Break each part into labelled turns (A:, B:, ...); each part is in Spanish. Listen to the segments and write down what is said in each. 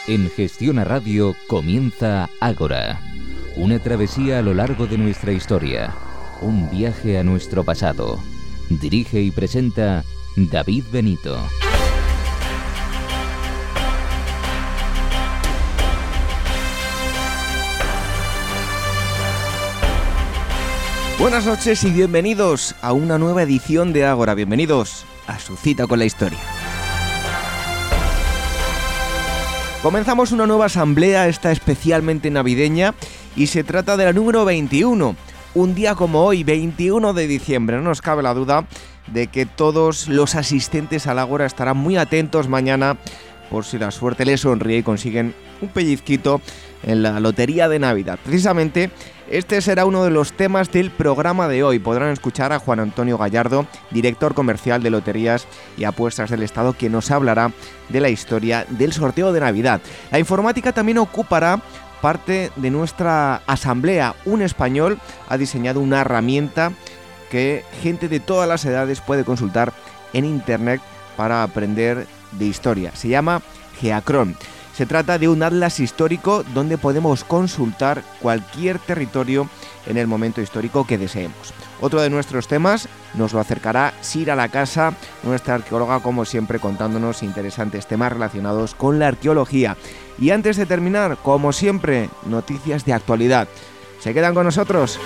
A: En Gestión a Radio comienza Ágora, una travesía a lo largo de nuestra historia, un viaje a nuestro pasado. Dirige y presenta David Benito.
B: Buenas noches y bienvenidos a una nueva edición de Ágora. Bienvenidos a su cita con la historia. Comenzamos una nueva asamblea, esta especialmente navideña, y se trata de la número 21. Un día como hoy, 21 de diciembre, no nos cabe la duda de que todos los asistentes al Ágora estarán muy atentos mañana por si la suerte les sonríe y consiguen un pellizquito en la lotería de Navidad. Precisamente este será uno de los temas del programa de hoy. Podrán escuchar a Juan Antonio Gallardo, director comercial de Loterías y Apuestas del Estado, que nos hablará de la historia del sorteo de Navidad. La informática también ocupará parte de nuestra asamblea. Un español ha diseñado una herramienta que gente de todas las edades puede consultar en internet para aprender de historia. Se llama Geacron. Se trata de un atlas histórico donde podemos consultar cualquier territorio en el momento histórico que deseemos. Otro de nuestros temas nos lo acercará Sira La Casa, nuestra arqueóloga, como siempre, contándonos interesantes temas relacionados con la arqueología. Y antes de terminar, como siempre, noticias de actualidad. ¿Se quedan con nosotros?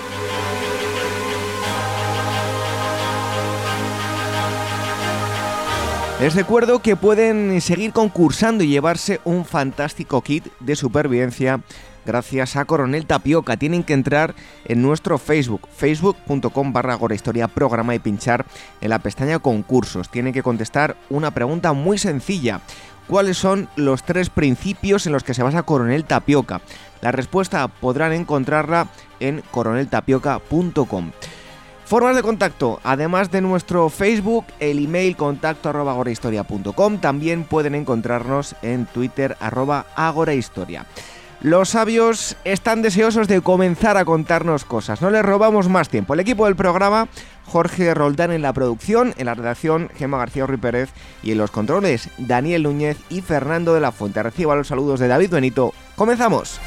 B: Les recuerdo que pueden seguir concursando y llevarse un fantástico kit de supervivencia gracias a Coronel Tapioca. Tienen que entrar en nuestro Facebook, facebook.com/agorahistoria programa y pinchar en la pestaña concursos. Tienen que contestar una pregunta muy sencilla. ¿Cuáles son los 3 principios en los que se basa Coronel Tapioca? La respuesta podrán encontrarla en coroneltapioca.com. Formas de contacto, además de nuestro Facebook, el email contacto@agorahistoria.com, también pueden encontrarnos en Twitter @agorahistoria. Los sabios están deseosos de comenzar a contarnos cosas, no les robamos más tiempo. El equipo del programa, Jorge Roldán en la producción, en la redacción Gemma García Ruiz Pérez y en los controles Daniel Núñez y Fernando de la Fuente. Reciba los saludos de David Benito. ¡Comenzamos!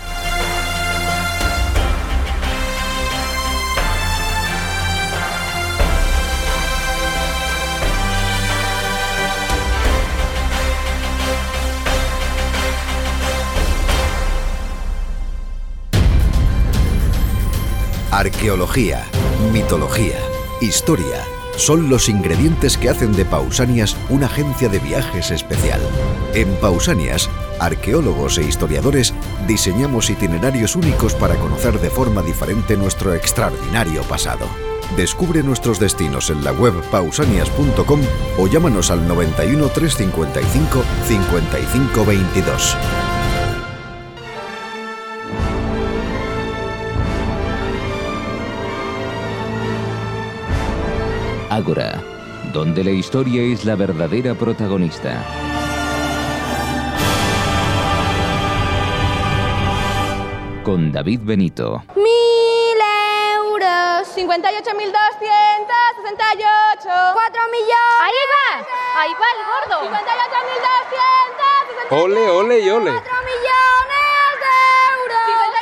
C: Arqueología, mitología, historia, son los ingredientes que hacen de Pausanias una agencia de viajes especial. En Pausanias, arqueólogos e historiadores diseñamos itinerarios únicos para conocer de forma diferente nuestro extraordinario pasado. Descubre nuestros destinos en la web pausanias.com o llámanos al 91 355 55 22.
A: Ágora, donde la historia es la verdadera protagonista. Con David Benito.
D: 1.000 euros, 58.268, 4 millones.
E: Ahí va el gordo.
D: 58.268.
F: Ole, ole y ole.
D: 4 millones de euros.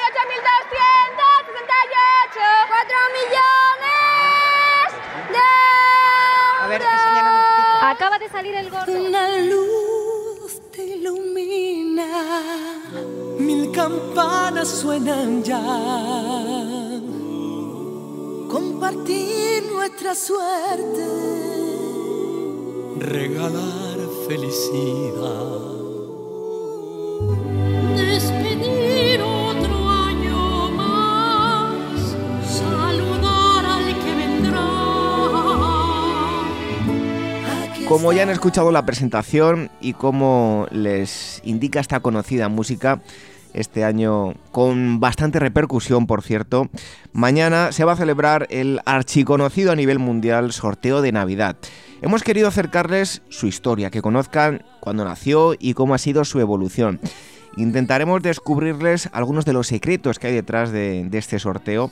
D: 58.268, 4 millones de euros.
E: A ver, enséñanos. Acaba de salir el gordo.
G: Una luz te ilumina, 1000 campanas suenan ya. Compartir nuestra suerte, regalar felicidad. Despedir otro año más, saludar al que vendrá.
B: Como ya han escuchado la presentación y como les indica esta conocida música, este año con bastante repercusión, por cierto, mañana se va a celebrar el archiconocido a nivel mundial sorteo de Navidad. Hemos querido acercarles su historia, que conozcan cuándo nació y cómo ha sido su evolución. Intentaremos descubrirles algunos de los secretos que hay detrás de este sorteo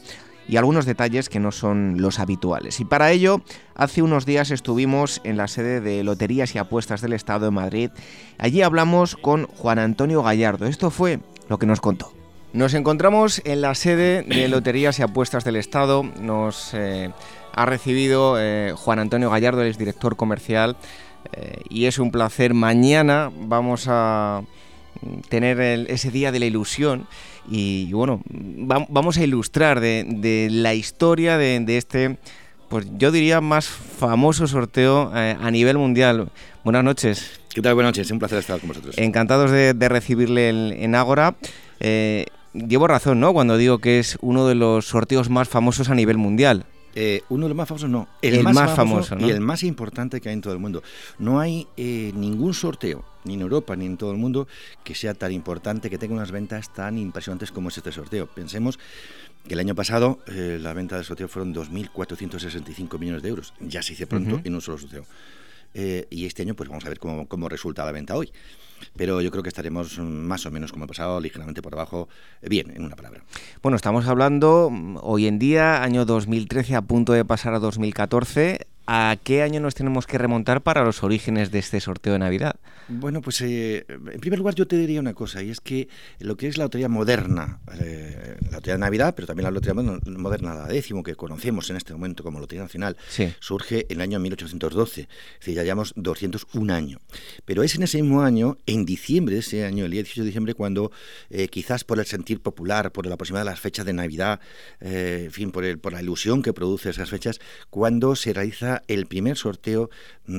B: y algunos detalles que no son los habituales. Y para ello, hace unos días estuvimos en la sede de Loterías y Apuestas del Estado de Madrid. Allí hablamos con Juan Antonio Gallardo. Esto fue lo que nos contó. Nos encontramos en la sede de Loterías y Apuestas del Estado. Nos ha recibido Juan Antonio Gallardo, él es director comercial, y es un placer. Mañana vamos a tener ese día de la ilusión y bueno, vamos a ilustrar de la historia de este, pues yo diría, más famoso sorteo a nivel mundial. Buenas noches.
F: ¿Qué tal? Buenas noches, es un placer estar con vosotros.
B: Encantados de recibirle en Ágora. Llevo razón, ¿no?, cuando digo que es uno de los sorteos más famosos a nivel mundial.
F: Uno de los más famosos, no.
B: El más famoso, ¿no?
F: Y el más importante que hay en todo el mundo. No hay ningún sorteo, ni en Europa ni en todo el mundo, que sea tan importante, que tenga unas ventas tan impresionantes como es este sorteo. Pensemos que el año pasado la venta del sorteo fueron 2.465 millones de euros. Ya se hizo pronto en un solo sorteo. Y este año pues vamos a ver cómo resulta la venta hoy. Pero yo creo que estaremos más o menos como el pasado, ligeramente por debajo, bien, en una palabra.
B: Bueno, estamos hablando hoy en día, año 2013, a punto de pasar a 2014. ¿A qué año nos tenemos que remontar para los orígenes de este sorteo de Navidad?
F: Bueno, pues en primer lugar yo te diría una cosa, y es que lo que es la lotería moderna, la lotería de Navidad, pero también la lotería moderna, la décimo, que conocemos en este momento como Lotería Nacional,
B: sí,
F: surge en el año 1812, es decir, ya llevamos 201 años. Pero es en ese mismo año, en diciembre de ese año, el día 18 de diciembre, cuando quizás por el sentir popular, por la proximidad de las fechas de Navidad, en fin, por la ilusión que produce esas fechas, cuando se realiza el primer sorteo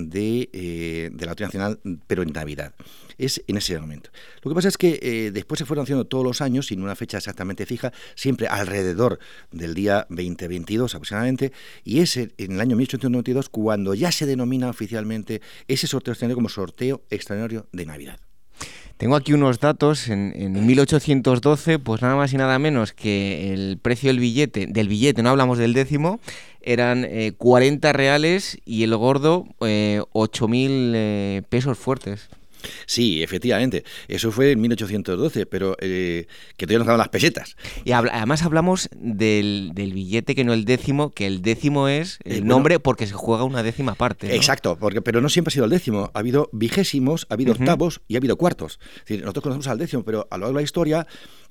F: de la Lotería Nacional, pero en Navidad. Es en ese momento. Lo que pasa es que después se fueron haciendo todos los años, sin una fecha exactamente fija, siempre alrededor del día 2022 aproximadamente, y es en el año 1892 cuando ya se denomina oficialmente ese sorteo extraordinario como sorteo extraordinario de Navidad.
B: Tengo aquí unos datos. En 1812, pues nada más y nada menos que el precio del billete, no hablamos del décimo, eran 40 reales y el gordo 8.000 pesos fuertes.
F: Sí, efectivamente, eso fue en 1812, pero que todavía nos daban las pesetas.
B: Y además hablamos del billete, que no el décimo, que el décimo es el nombre porque se juega una décima parte, ¿no?
F: Exacto, pero no siempre ha sido el décimo, ha habido vigésimos, ha habido octavos y ha habido cuartos. Es decir, nosotros conocemos al décimo, pero a lo largo de la historia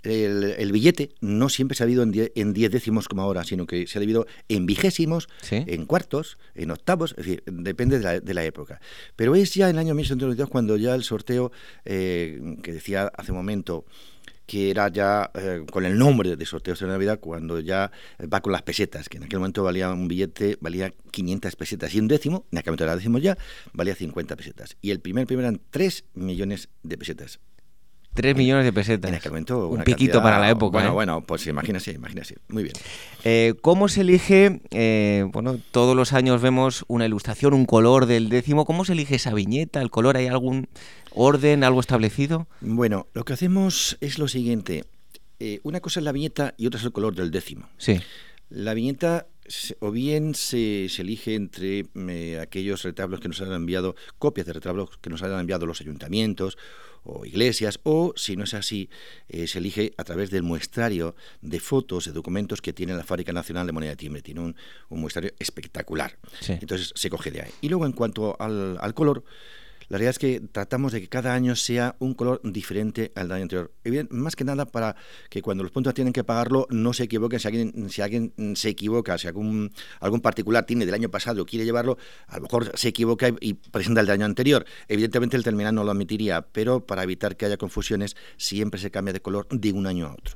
F: el billete no siempre se ha dividido en 10 décimos como ahora, sino que se ha dividido en vigésimos, ¿sí?, en cuartos, en octavos, es decir, depende de la época. Pero es ya en el año 1892 cuando ya el sorteo, que decía hace un momento, que era ya con el nombre de sorteos de Navidad, cuando ya va con las pesetas, que en aquel momento valía un billete, valía 500 pesetas, y un décimo, en aquel momento era décimo ya, valía 50 pesetas. Y el primer eran 3 millones de pesetas.
B: 3 millones de pesetas.
F: En aquel momento
B: un piquito cantidad, para la época.
F: Bueno, pues imagínese. Muy bien.
B: ¿Cómo se elige? Todos los años vemos una ilustración, un color del décimo. ¿Cómo se elige esa viñeta, el color? ¿Hay algún orden, algo establecido?
F: Bueno, lo que hacemos es lo siguiente. Una cosa es la viñeta y otra es el color del décimo.
B: Sí.
F: La viñeta o bien se elige entre aquellos retablos que nos han enviado, copias de retablos que nos han enviado los ayuntamientos o iglesias, o si no es así, se elige a través del muestrario de fotos, de documentos que tiene la Fábrica Nacional de Moneda de Timbre. Tiene un muestrario espectacular. Sí. Entonces se coge de ahí. Y luego en cuanto al color, la realidad es que tratamos de que cada año sea un color diferente al del año anterior. Más que nada para que cuando los puntos tienen que pagarlo no se equivoquen. Si alguien se equivoca, si algún particular tiene del año pasado o quiere llevarlo, a lo mejor se equivoca y presenta el del año anterior. Evidentemente el terminal no lo admitiría, pero para evitar que haya confusiones siempre se cambia de color de un año a otro.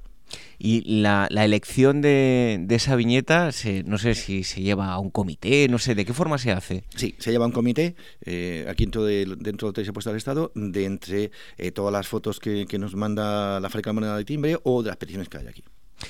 B: Y la elección de esa viñeta, no sé si se lleva a un comité, no sé, ¿de qué forma se hace?
F: Sí, se lleva a un comité, aquí dentro de Loterías y Apuestas del Estado, de entre todas las fotos que nos manda la Fábrica de Moneda de Timbre o de las peticiones que hay aquí.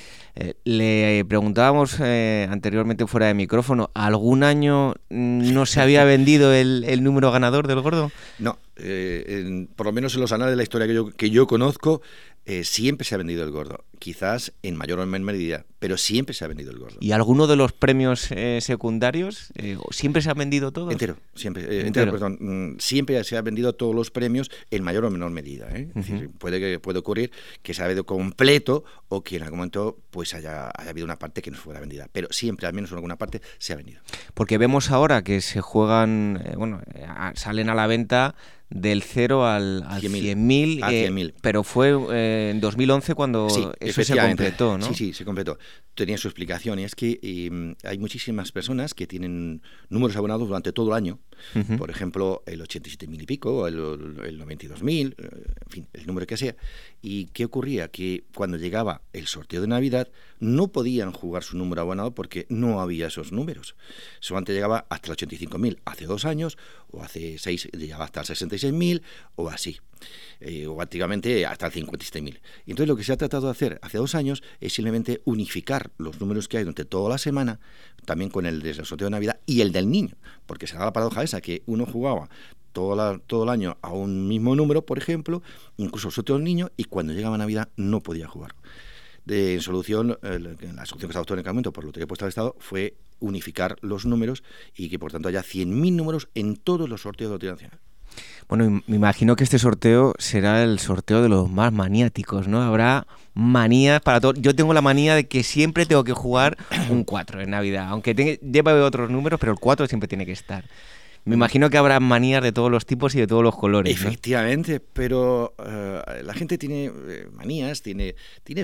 B: Le preguntábamos anteriormente fuera de micrófono, ¿algún año no se había vendido el número ganador del gordo?
F: No, por lo menos en los anales de la historia que yo conozco, siempre se ha vendido el gordo. Quizás en mayor o menor medida, pero siempre se ha vendido el gordo.
B: ¿Y alguno de los premios secundarios siempre se han vendido todos?
F: Entero, siempre. Siempre se han vendido todos los premios en mayor o menor medida. Es decir, puede ocurrir que se haya vendido completo o que en algún momento pues haya habido una parte que no fuera vendida. Pero siempre, al menos en alguna parte, se ha vendido.
B: Porque vemos ahora que se juegan, salen a la venta del 0 al 100.000, pero fue en 2011 cuando eso se completó, ¿no?
F: Sí, se completó. Tenía su explicación, y es que hay muchísimas personas que tienen números abonados durante todo el año. Por ejemplo, el 87.000 y pico, o el 92.000, en fin, el número que sea. ¿Y qué ocurría? Que cuando llegaba el sorteo de Navidad no podían jugar su número abonado porque no había esos números. Solamente llegaba hasta el 85.000 hace 2 años, o hace 6 llegaba hasta el 66.000, o así. O antiguamente hasta el 57.000. Y entonces lo que se ha tratado de hacer hace 2 años es simplemente unificar los números que hay durante toda la semana, también con el del sorteo de Navidad y el del niño, porque se da la paradoja esa, que uno jugaba todo el año a un mismo número, por ejemplo, incluso el sorteo del niño, y cuando llegaba Navidad no podía jugar. La solución que se adoptó en el momento por la Lotería Postal del Estado fue unificar los números y que por tanto haya 100.000 números en todos los sorteos de la Lotería Nacional.
B: Bueno, me imagino que este sorteo será el sorteo de los más maniáticos, ¿no? Habrá manías para todo. Yo tengo la manía de que siempre tengo que jugar un 4 en Navidad, aunque lleve otros números, pero el 4 siempre tiene que estar. Me imagino que habrá manías de todos los tipos y de todos los colores, ¿no?
F: Efectivamente, pero la gente tiene manías, tiene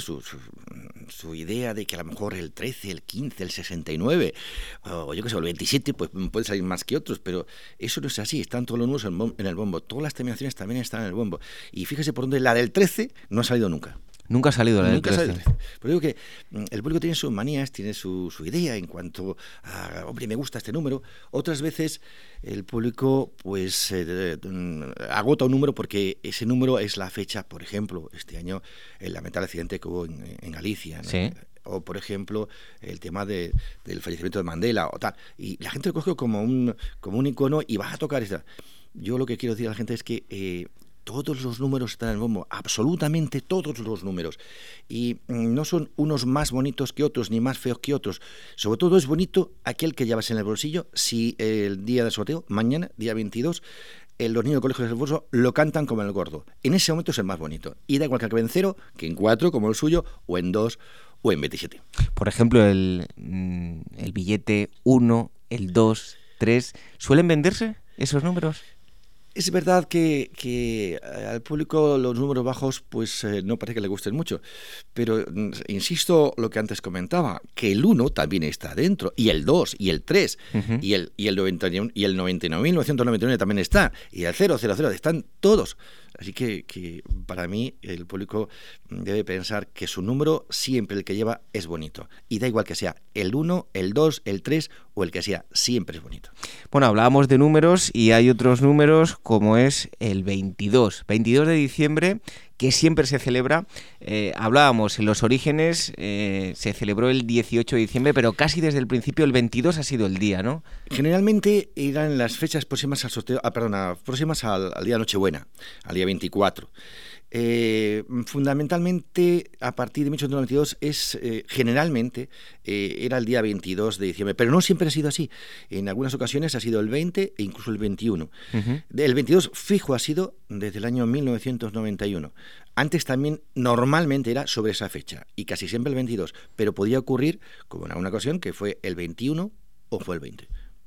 F: su idea de que a lo mejor el 13, el 15, el 69, o yo qué sé, el 27, pues puede salir más que otros, pero eso no es así. Están todos los números en el bombo. Todas las terminaciones también están en el bombo. Y fíjese por dónde la del 13 no ha salido nunca.
B: Nunca ha salido la del 13.
F: Pero digo que el público tiene sus manías, tiene su idea en cuanto a, hombre, me gusta este número. Otras veces el público pues agota un número porque ese número es la fecha, por ejemplo, este año el lamentable accidente que hubo en Galicia, ¿no?
B: Sí.
F: O, por ejemplo, el tema del fallecimiento de Mandela o tal. Y la gente lo coge como un icono y va a tocar esta. Yo lo que quiero decir a la gente es que todos los números están en el bombo, absolutamente todos los números. Y no son unos más bonitos que otros, ni más feos que otros. Sobre todo es bonito aquel que llevas en el bolsillo si el día del sorteo, mañana, día 22, los niños del Colegio del Esfuerzo lo cantan como el gordo. En ese momento es el más bonito. Y da igual que acabe en 0, que en 4, como el suyo, o en 2, o en 27.
B: Por ejemplo, el billete 1, el 2, 3, ¿suelen venderse esos números?
F: Es verdad que al público los números bajos pues no parece que le gusten mucho, pero insisto lo que antes comentaba, que el 1 también está dentro, y el 2, y el 3, y el 99.999 también está, y el 000, están todos. Así que para mí el público debe pensar que su número, siempre el que lleva, es bonito. Y da igual que sea el 1, el 2, el 3 o el que sea, siempre es bonito.
B: Bueno, hablábamos de números y hay otros números como es el 22 de diciembre, que siempre se celebra. Hablábamos en los orígenes, se celebró el 18 de diciembre, pero casi desde el principio el 22 ha sido el día, ¿no?
F: Generalmente eran las fechas próximas al sorteo, próximas al día de Nochebuena, al día 24. Fundamentalmente a partir de 1892 generalmente era el día 22 de diciembre, pero no siempre ha sido así. En algunas ocasiones ha sido el 20 e incluso el 21. El 22 fijo ha sido desde el año 1991. Antes también normalmente era sobre esa fecha y casi siempre el 22, pero podía ocurrir, como en alguna ocasión, que fue el 21 o fue el 20.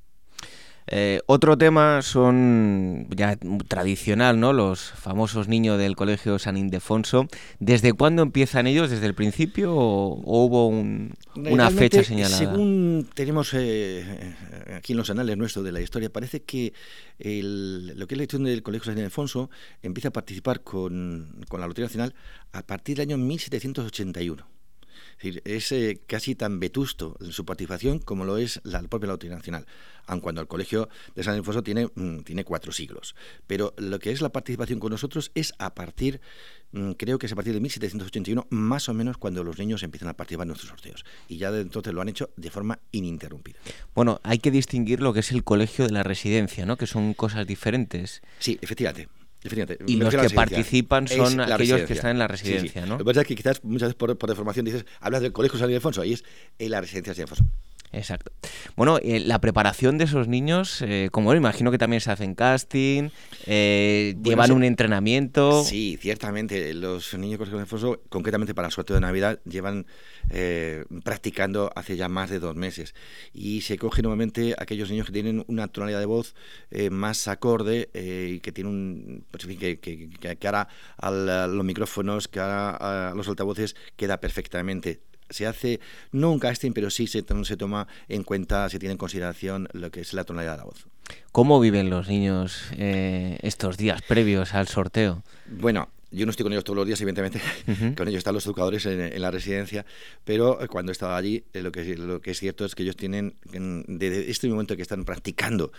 B: Otro tema son ya tradicional, ¿no? Los famosos niños del Colegio San Ildefonso. ¿Desde cuándo empiezan ellos? ¿Desde el principio o hubo una fecha señalada?
F: Según tenemos aquí en los anales nuestros de la historia, parece que lo que es la historia del Colegio San Ildefonso empieza a participar con la Lotería Nacional a partir del año 1781. Es casi tan vetusto en su participación como lo es la propia Lotería Nacional, aun cuando el Colegio de San Ildefonso tiene 4 siglos. Pero lo que es la participación con nosotros es creo que es a partir de 1781, más o menos, cuando los niños empiezan a participar en nuestros sorteos. Y ya de entonces lo han hecho de forma ininterrumpida.
B: Bueno, hay que distinguir lo que es el colegio de la residencia, ¿no? Que son cosas diferentes.
F: Sí, efectivamente.
B: Y los que participan son aquellos que están en la residencia,
F: sí.
B: ¿no?
F: Lo que pasa es que quizás muchas veces por deformación dices, hablas del Colegio San Ildefonso, ahí es en la residencia San Ildefonso.
B: Exacto. Bueno, la preparación de esos niños, como imagino que también se hacen casting, llevan un entrenamiento.
F: Sí, ciertamente. Los niños de Colegio San Ildefonso, concretamente para el sorteo de Navidad, llevan practicando hace ya más de 2 meses. Y se cogen nuevamente aquellos niños que tienen una tonalidad de voz más acorde y que tienen pues, en fin, que ahora a los micrófonos, que ahora a los altavoces queda perfectamente. Se hace, no un casting, pero sí se toma en cuenta, se tiene en consideración lo que es la tonalidad de la voz.
B: ¿Cómo viven los niños estos días previos al sorteo?
F: Bueno, yo no estoy con ellos todos los días, evidentemente, con ellos están los educadores en la residencia, pero cuando he estado allí, lo que es cierto es que ellos tienen, desde este momento que están practicando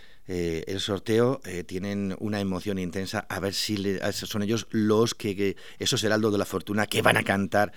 F: el sorteo, tienen una emoción intensa a ver si son ellos los que esos heraldos de la fortuna que van a cantar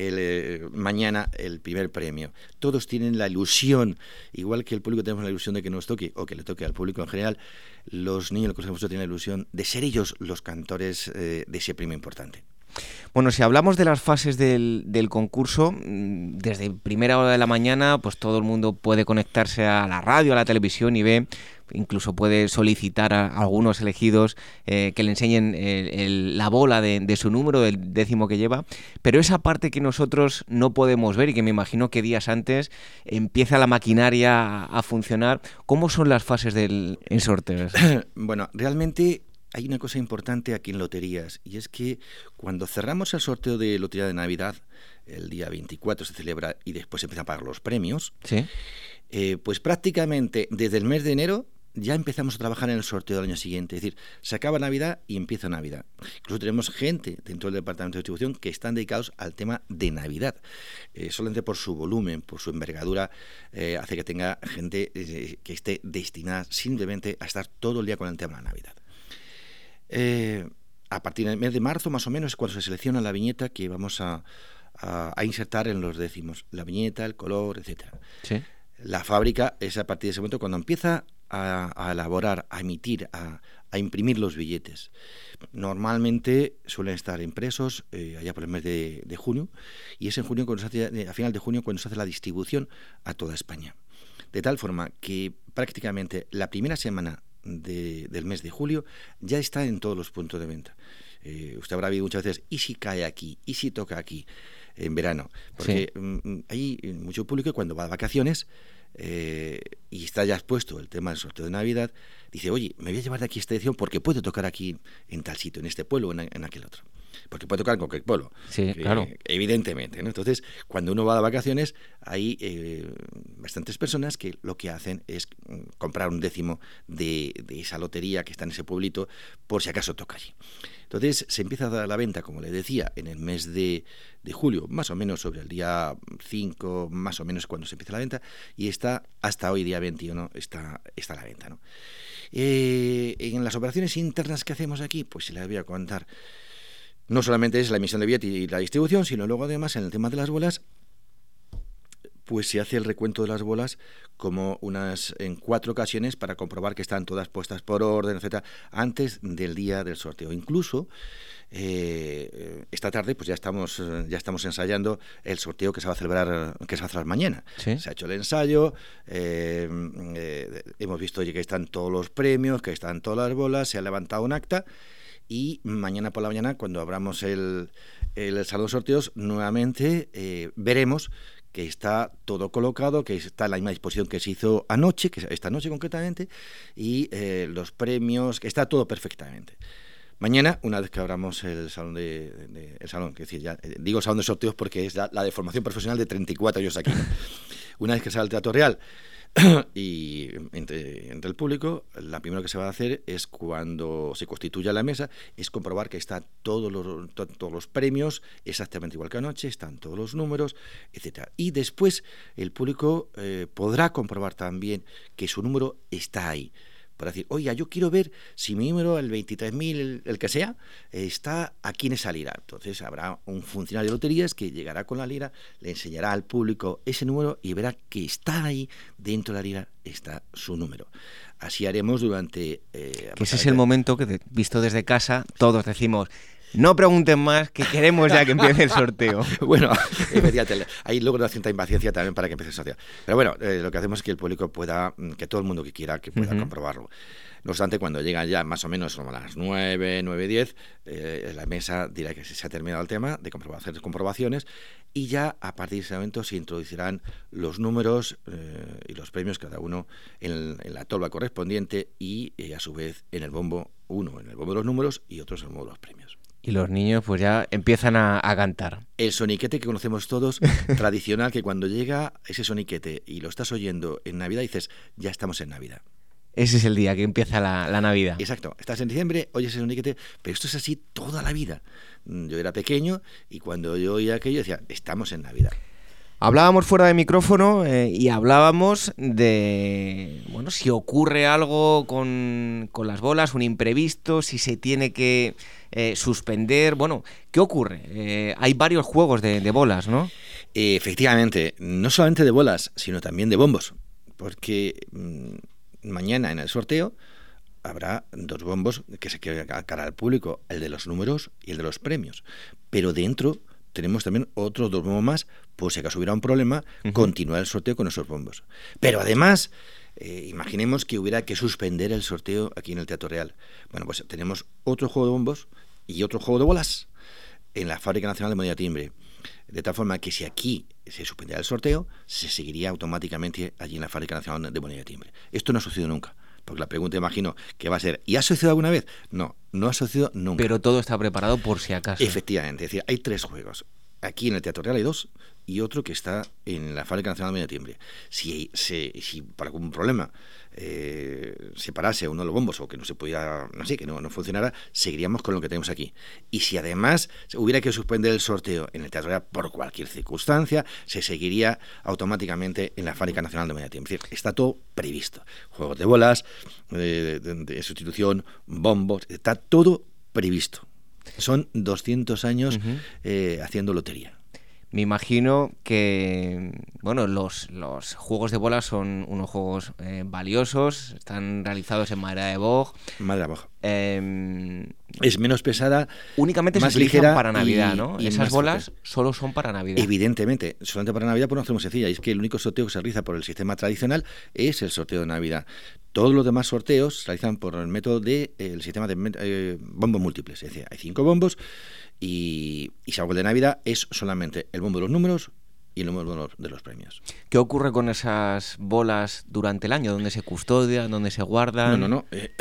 F: mañana el primer premio. Todos tienen la ilusión, igual que el público tenemos la ilusión de que nos toque o que le toque al público en general, los niños del Colegio San Ildefonso tienen la ilusión de ser ellos los cantores de ese premio importante.
B: Bueno, si hablamos de las fases del concurso, desde primera hora de la mañana, pues todo el mundo puede conectarse a la radio, a la televisión y ve, incluso puede solicitar a algunos elegidos que le enseñen la bola de su número, del décimo que lleva, pero esa parte que nosotros no podemos ver y que me imagino que días antes empieza la maquinaria a funcionar, ¿cómo son las fases en sorteos?
F: Bueno, realmente hay una cosa importante aquí en loterías, y es que cuando cerramos el sorteo de Lotería de Navidad, el día 24 se celebra y después se empiezan a pagar los premios,
B: ¿sí?
F: Pues prácticamente desde el mes de enero ya empezamos a trabajar en el sorteo del año siguiente. Es decir, se acaba Navidad y empieza Navidad. Incluso tenemos gente dentro del departamento de distribución que están dedicados al tema de Navidad. Solamente por su volumen, por su envergadura, hace que tenga gente que esté destinada simplemente a estar todo el día con el tema de la Navidad. A partir del mes de marzo, más o menos, es cuando se selecciona la viñeta que vamos a insertar en los décimos. La viñeta, el color, etcétera.
B: Sí.
F: La fábrica es a partir de ese momento cuando empieza a elaborar, a emitir, a imprimir los billetes. Normalmente suelen estar impresos allá por el mes de junio, y es en junio cuando se hace, a final de junio cuando se hace la distribución a toda España. De tal forma que prácticamente la primera semana del mes de julio ya está en todos los puntos de venta. Usted habrá visto muchas veces, ¿y si cae aquí? ¿Y si toca aquí? En verano. Porque sí, hay mucho público que cuando va de vacaciones y está ya expuesto el tema del sorteo de Navidad, dice, oye, me voy a llevar de aquí esta edición porque puede tocar aquí en tal sitio, en este pueblo o en aquel otro. Porque puede tocar en cualquier pueblo.
B: Sí, claro.
F: Evidentemente, ¿no? Entonces, cuando uno va de vacaciones, hay bastantes personas que lo que hacen es comprar un décimo de esa lotería que está en ese pueblito, por si acaso toca allí. Entonces, se empieza a dar la venta, como le decía, en el mes de julio, más o menos sobre el día 5, más o menos cuando se empieza la venta, y está hasta hoy, día 21, está la venta, ¿no? En las operaciones internas que hacemos aquí, pues se las voy a contar. No solamente es la emisión de billete y la distribución, sino luego además en el tema de las bolas, pues se hace el recuento de las bolas como en 4 ocasiones para comprobar que están todas puestas por orden, etcétera, antes del día del sorteo. Incluso esta tarde pues ya estamos ensayando el sorteo que se va a celebrar mañana.
B: ¿Sí?
F: Se ha hecho el ensayo, hemos visto que están todos los premios, que están todas las bolas, se ha levantado un acta. Y mañana por la mañana, cuando abramos el salón de sorteos, nuevamente veremos que está todo colocado, que está en la misma disposición que se hizo anoche, que esta noche concretamente, y los premios, que está todo perfectamente. Mañana, una vez que abramos el salón el salón, que decir, ya digo salón de sorteos porque es la de formación profesional de 34 años aquí, ¿no? Una vez que sale el Teatro Real y entre el público, la primera que se va a hacer es cuando se constituya la mesa, es comprobar que están todos los premios exactamente igual que anoche, están todos los números, etcétera. Y después el público podrá comprobar también que su número está ahí, para decir, oye, yo quiero ver si mi número, el 23.000, el que sea, está aquí en esa lira. Entonces habrá un funcionario de loterías que llegará con la lira, le enseñará al público ese número y verá que está ahí, dentro de la lira está su número. Así haremos durante...
B: que ese es el momento que, visto desde casa, todos decimos... No pregunten más, que queremos ya que empiece el sorteo.
F: Bueno, ahí luego una cierta impaciencia también para que empiece el sorteo. Pero bueno, lo que hacemos es que el público pueda, que todo el mundo que quiera, que pueda comprobarlo. No obstante, cuando llegan ya más o menos como a las 9, 9:10, la mesa dirá que se ha terminado el tema de hacer comprobaciones y ya a partir de ese momento se introducirán los números y los premios, cada uno en la tolva correspondiente y a su vez en el bombo, uno en el bombo de los números y otros en el bombo de los premios.
B: Y los niños pues ya empiezan a cantar.
F: El soniquete que conocemos todos, tradicional, que cuando llega ese soniquete y lo estás oyendo en Navidad dices, ya estamos en Navidad.
B: Ese es el día que empieza la Navidad.
F: Exacto. Estás en diciembre, oyes ese soniquete, pero esto es así toda la vida. Yo era pequeño y cuando yo oía aquello decía, estamos en Navidad.
B: Hablábamos fuera de micrófono y hablábamos de, bueno, si ocurre algo con las bolas, un imprevisto, si se tiene que suspender, bueno, ¿qué ocurre? Hay varios juegos de bolas, ¿no?
F: Efectivamente, no solamente de bolas, sino también de bombos, porque mañana en el sorteo habrá 2 bombos que se quedan a cara al público, el de los números y el de los premios, pero dentro tenemos también otros 2 bombos más, por si acaso hubiera un problema, continuar el sorteo con esos bombos. Pero además, imaginemos que hubiera que suspender el sorteo aquí en el Teatro Real. Bueno, pues tenemos otro juego de bombos y otro juego de bolas en la Fábrica Nacional de Moneda y Timbre. De tal forma que si aquí se suspendiera el sorteo, se seguiría automáticamente allí en la Fábrica Nacional de Moneda y Timbre. Esto no ha sucedido nunca. Porque la pregunta, imagino, que va a ser, ¿y ha sucedido alguna vez? No, no ha sucedido nunca.
B: Pero todo está preparado por si acaso.
F: Efectivamente, es decir, hay 3 juegos. Aquí en el Teatro Real hay 2 y otro que está en la Fábrica Nacional de Moneda y Timbre. Si por algún problema se parase uno de los bombos o que no se pudiera, no sé, que no funcionara, seguiríamos con lo que tenemos aquí. Y si además hubiera que suspender el sorteo en el Teatro Real por cualquier circunstancia, se seguiría automáticamente en la Fábrica Nacional de Moneda y Timbre. Es decir, está todo previsto. Juegos de bolas, de sustitución, bombos, está todo previsto. Son 200 años haciendo lotería.
B: Me imagino que, bueno, los juegos de bolas son unos juegos valiosos, están realizados en madera de boj.
F: Madera de boj. Es menos pesada,
B: únicamente
F: más
B: se utilizan
F: ligera
B: para Navidad,
F: y,
B: ¿no?
F: Y
B: esas bolas solo son para Navidad.
F: Evidentemente, solamente para Navidad por una razón muy sencilla, y es que el único sorteo que se realiza por el sistema tradicional es el sorteo de Navidad. Todos los demás sorteos se realizan por el método del sistema de bombos múltiples, es decir, hay 5 bombos y salvo el de Navidad es solamente el bombo de los números y el número de los premios.
B: ¿Qué ocurre con esas bolas durante el año? ¿Dónde se custodian? ¿Dónde se guardan?
F: No.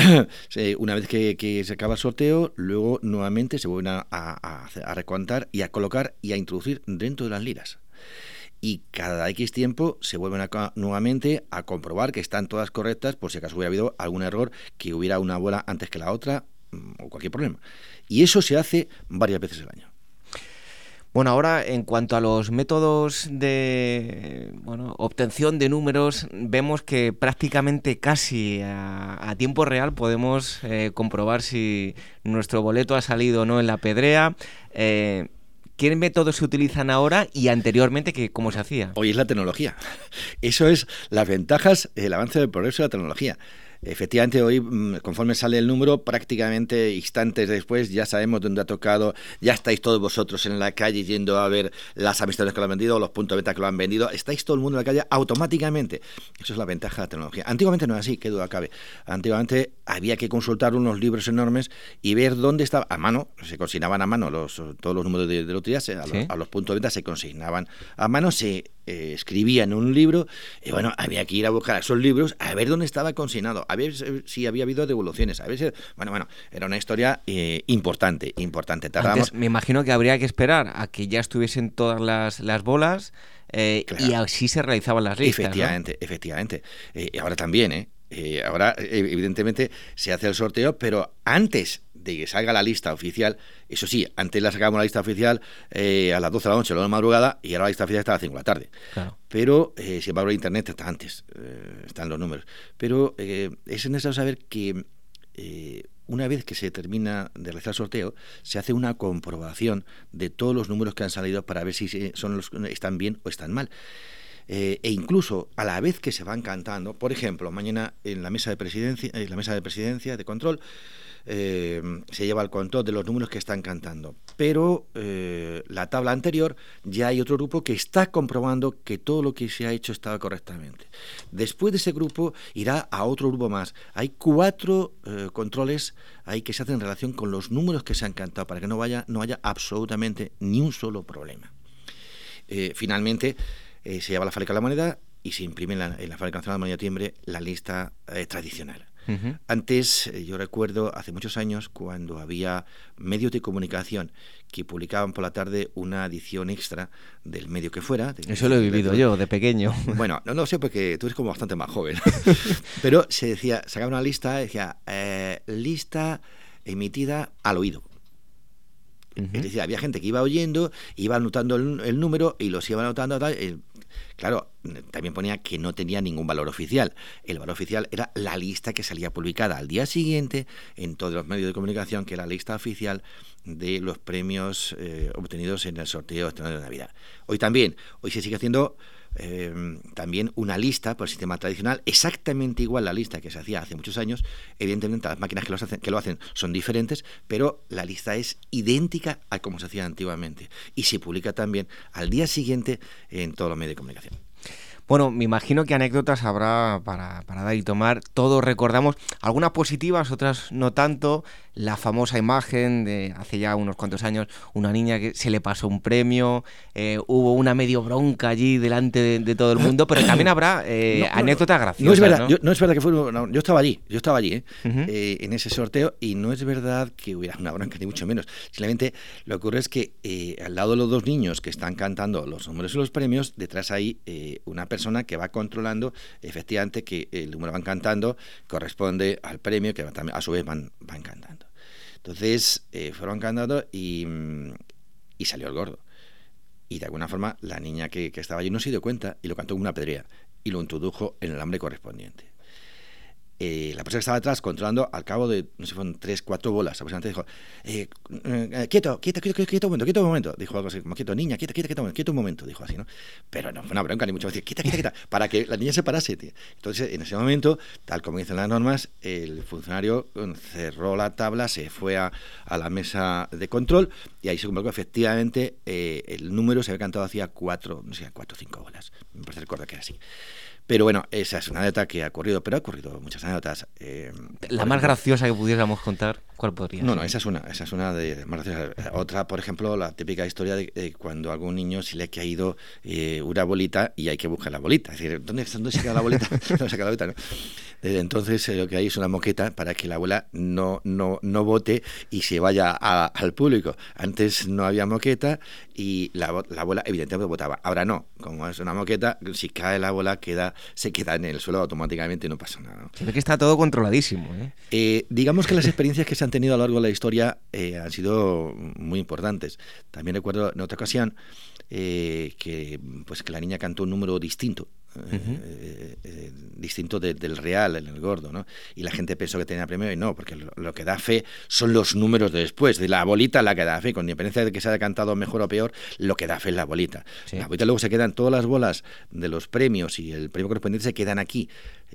F: Una vez que se acaba el sorteo, luego nuevamente se vuelven a recontar y a colocar y a introducir dentro de las liras. Y cada X tiempo se vuelven nuevamente a comprobar que están todas correctas por si acaso hubiera habido algún error, que hubiera una bola antes que la otra o cualquier problema. Y eso se hace varias veces al año.
B: Bueno, ahora en cuanto a los métodos de obtención de números, vemos que prácticamente casi a tiempo real podemos comprobar si nuestro boleto ha salido o no en la pedrea. ¿Qué métodos se utilizan ahora y anteriormente cómo se hacía?
F: Hoy es la tecnología. Eso es las ventajas, el avance del progreso de la tecnología. Efectivamente, hoy, conforme sale el número, prácticamente instantes después ya sabemos dónde ha tocado, ya estáis todos vosotros en la calle yendo a ver las amistades que lo han vendido o los puntos de venta que lo han vendido, estáis todo el mundo en la calle automáticamente. Eso es la ventaja de la tecnología. Antiguamente no era así, qué duda cabe. Antiguamente había que consultar unos libros enormes y ver dónde estaba, a mano, se consignaban a mano todos los números de lotería, a los puntos de venta se consignaban a mano, se escribía en un libro y bueno, había que ir a buscar esos libros a ver dónde estaba consignado, a ver si había habido devoluciones, a ver si... Bueno, era una historia importante.
B: Antes, me imagino que habría que esperar a que ya estuviesen todas las bolas claro. Y así se realizaban las listas.
F: Efectivamente. Ahora también, ahora evidentemente se hace el sorteo, pero antes de que salga la lista oficial. Eso sí, antes la sacábamos la lista oficial a las 12 de la noche, a la 1 de la madrugada, y ahora la lista oficial está a las 5 de la tarde.
B: Claro.
F: Pero, sin embargo, en Internet está antes, están los números. Pero es necesario saber que una vez que se termina de realizar el sorteo, se hace una comprobación de todos los números que han salido para ver si están bien o están mal. E incluso a la vez que se van cantando, por ejemplo, mañana en la mesa de presidencia de control se lleva el control de los números que están cantando, pero la tabla anterior ya hay otro grupo que está comprobando que todo lo que se ha hecho estaba correctamente. Después de ese grupo irá a otro grupo más. Hay 4 controles ahí que se hacen en relación con los números que se han cantado para que no haya absolutamente ni un solo problema. Finalmente se lleva la fábrica de la moneda y se imprime en la Fábrica Nacional de Moneda y Timbre la lista tradicional. Uh-huh. Antes, yo recuerdo, hace muchos años, cuando había medios de comunicación que publicaban por la tarde una edición extra del medio que fuera.
B: Eso lo he vivido yo, de pequeño.
F: Bueno, no sé, porque tú eres como bastante más joven. Pero se decía, sacaba una lista, decía, lista emitida al oído. Uh-huh. Es decir, había gente que iba oyendo, iba anotando el número y los iba anotando. Claro, también ponía que no tenía ningún valor oficial. El valor oficial era la lista que salía publicada al día siguiente en todos los medios de comunicación, que era la lista oficial de los premios obtenidos en el sorteo de Navidad. Hoy se sigue haciendo también una lista por el sistema tradicional, exactamente igual a la lista que se hacía hace muchos años. Evidentemente las máquinas que lo hacen son diferentes, pero la lista es idéntica a como se hacía antiguamente y se publica también al día siguiente en todos los medios de comunicación.
B: Bueno, me imagino que anécdotas habrá para dar y tomar. Todos recordamos algunas positivas, otras no tanto. La famosa imagen de hace ya unos cuantos años, una niña que se le pasó un premio, hubo una medio bronca allí delante de todo el mundo, pero también habrá anécdotas graciosas.
F: No es verdad,
B: ¿no?
F: No es verdad que fue. Yo estaba allí,
B: Uh-huh.
F: en ese sorteo, y no es verdad que hubiera una bronca, ni mucho menos. Simplemente lo que ocurre es que al lado de los 2 niños que están cantando los números y los premios, detrás hay una persona que va controlando efectivamente que el número van cantando corresponde al premio, que también a su vez van cantando. Entonces fueron cantando y salió el gordo. Y de alguna forma la niña que estaba allí no se dio cuenta y lo cantó como una pedrea y lo introdujo en el alambre correspondiente. La persona que estaba atrás controlando, al cabo de, no sé, fueron 3-4 bolas, aproximadamente dijo, quieto un momento, dijo algo así, como quieto, niña, quieto un momento, dijo así, ¿no? Pero no fue una bronca ni mucho más, quieta, para que la niña se parase, tío. Entonces, en ese momento, tal como dicen las normas, el funcionario cerró la tabla, se fue a la mesa de control y ahí se comprobó que efectivamente el número se había cantado hacía 4 o 5 bolas, me parece recordar que era así. Pero bueno, esa es una anécdota que ha ocurrido, pero ha ocurrido muchas anécdotas.
B: La más graciosa que pudiéramos contar, ¿cuál podría ser?
F: No, esa es una de más graciosas. Otra, por ejemplo, la típica historia de cuando a algún niño se le ha caído una bolita y hay que buscar la bolita. Es decir, ¿dónde se queda la bolita? ¿Dónde se queda la bolita? ¿No? Desde entonces lo que hay es una moqueta para que la bola no bote y se vaya al público. Antes no había moqueta y la bola evidentemente botaba. Ahora no, como es una moqueta, si cae la bola se queda en el suelo automáticamente y no pasa nada, ¿no?
B: Se ve que está todo controladísimo, ¿eh?
F: Digamos que las experiencias que se han tenido a lo largo de la historia han sido muy importantes. También recuerdo en otra ocasión que la niña cantó un número distinto. Distinto del real, el gordo, ¿no? Y la gente pensó que tenía premio y no, porque lo que da fe son los números de después, de la bolita la que da fe, con independencia de que se haya cantado mejor o peor, lo que da fe es la bolita. Sí. La bolita luego se quedan todas las bolas de los premios y el premio correspondiente se quedan aquí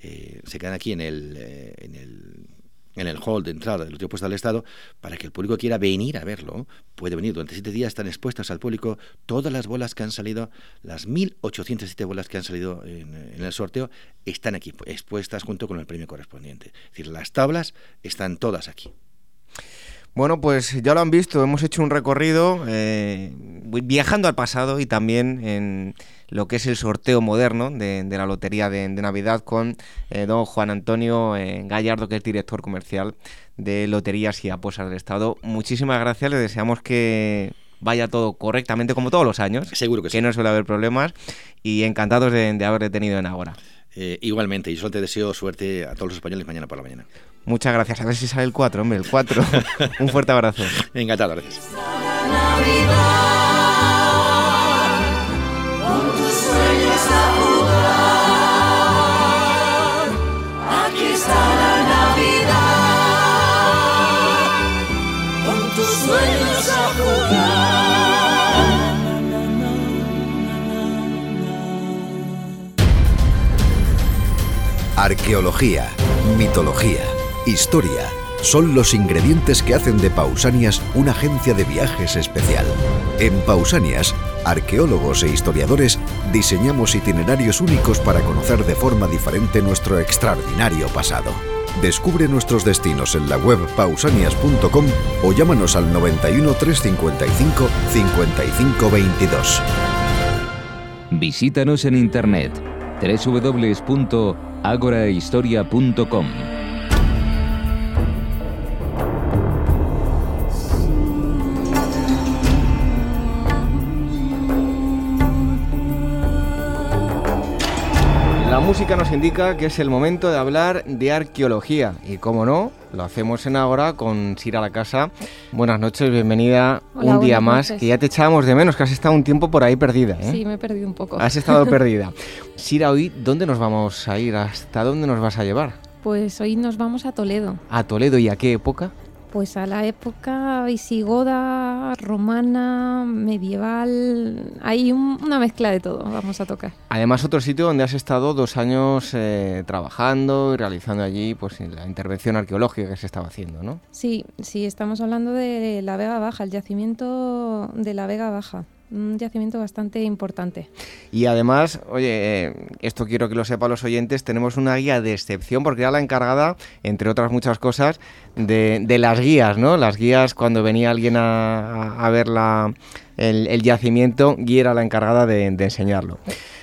F: en el hall de entrada del Lotería Puesta del Estado, para que el público quiera venir a verlo. Puede venir. Durante 7 días están expuestas al público todas las bolas que han salido, las 1.807 bolas que han salido en el sorteo, están aquí expuestas junto con el premio correspondiente. Es decir, las tablas están todas aquí.
B: Bueno, pues ya lo han visto, hemos hecho un recorrido viajando al pasado y también en lo que es el sorteo moderno de la Lotería de Navidad con don Juan Antonio Gallardo, que es director comercial de Loterías y Apuestas del Estado. Muchísimas gracias, le deseamos que vaya todo correctamente como todos los años.
F: Seguro que sí.
B: Que no suele haber problemas y encantados de haberle tenido en Ágora.
F: Igualmente, y solo te deseo suerte a todos los españoles mañana por la mañana.
B: Muchas gracias. A ver si sale el 4, hombre, el 4. Un fuerte abrazo.
F: Encantado, gracias.
C: Arqueología, mitología, historia, son los ingredientes que hacen de Pausanias una agencia de viajes especial. En Pausanias, arqueólogos e historiadores diseñamos itinerarios únicos para conocer de forma diferente nuestro extraordinario pasado. Descubre nuestros destinos en la web pausanias.com o llámanos al 91 355 55 22.
A: Visítanos en internet www.agorahistoria.com.
B: La música nos indica que es el momento de hablar de arqueología y, como no, lo hacemos en Ágora con Sira Lacasa. Buenas noches, bienvenida.
E: Hola,
B: un día más,
E: noches.
B: que ya te echábamos de menos, que has estado un tiempo por ahí perdida, ¿eh?
E: Sí, me he perdido un poco.
B: Has estado perdida. Sira, hoy, ¿dónde nos vamos a ir? ¿Hasta dónde nos vas a llevar?
E: Pues hoy nos vamos a Toledo.
B: ¿A Toledo y a qué época?
E: Pues a la época visigoda, romana, medieval. Hay una mezcla de todo, vamos a tocar.
B: Además, otro sitio donde has estado 2 años trabajando y realizando allí pues la intervención arqueológica que se estaba haciendo, ¿no?
E: Sí, estamos hablando de la Vega Baja, el yacimiento de la Vega Baja. Un yacimiento bastante importante.
B: Y además, oye, esto quiero que lo sepan los oyentes, tenemos una guía de excepción porque era la encargada, entre otras muchas cosas, de las guías, ¿no? Las guías, cuando venía alguien a ver el yacimiento, guía era la encargada de enseñarlo.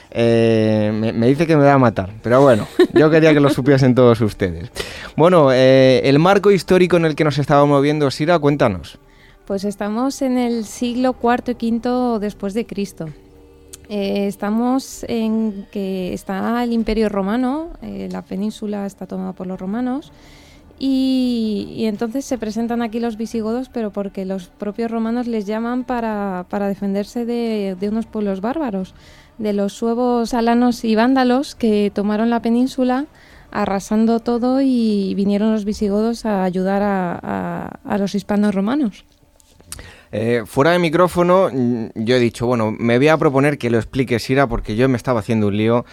B: Me dice que me va a matar, pero bueno, yo quería que lo supiesen todos ustedes. Bueno, el marco histórico en el que nos estábamos moviendo, Sira, cuéntanos.
E: Pues estamos en el siglo IV y V después de Cristo. Estamos en que está el Imperio Romano, la península está tomada por los romanos y entonces se presentan aquí los visigodos, pero porque los propios romanos les llaman para defenderse de unos pueblos bárbaros, de los suevos, alanos y vándalos que tomaron la península arrasando todo, y vinieron los visigodos a ayudar a los hispanos romanos.
B: Fuera de micrófono, yo he dicho, bueno, me voy a proponer que lo explique Sira porque yo me estaba haciendo un lío.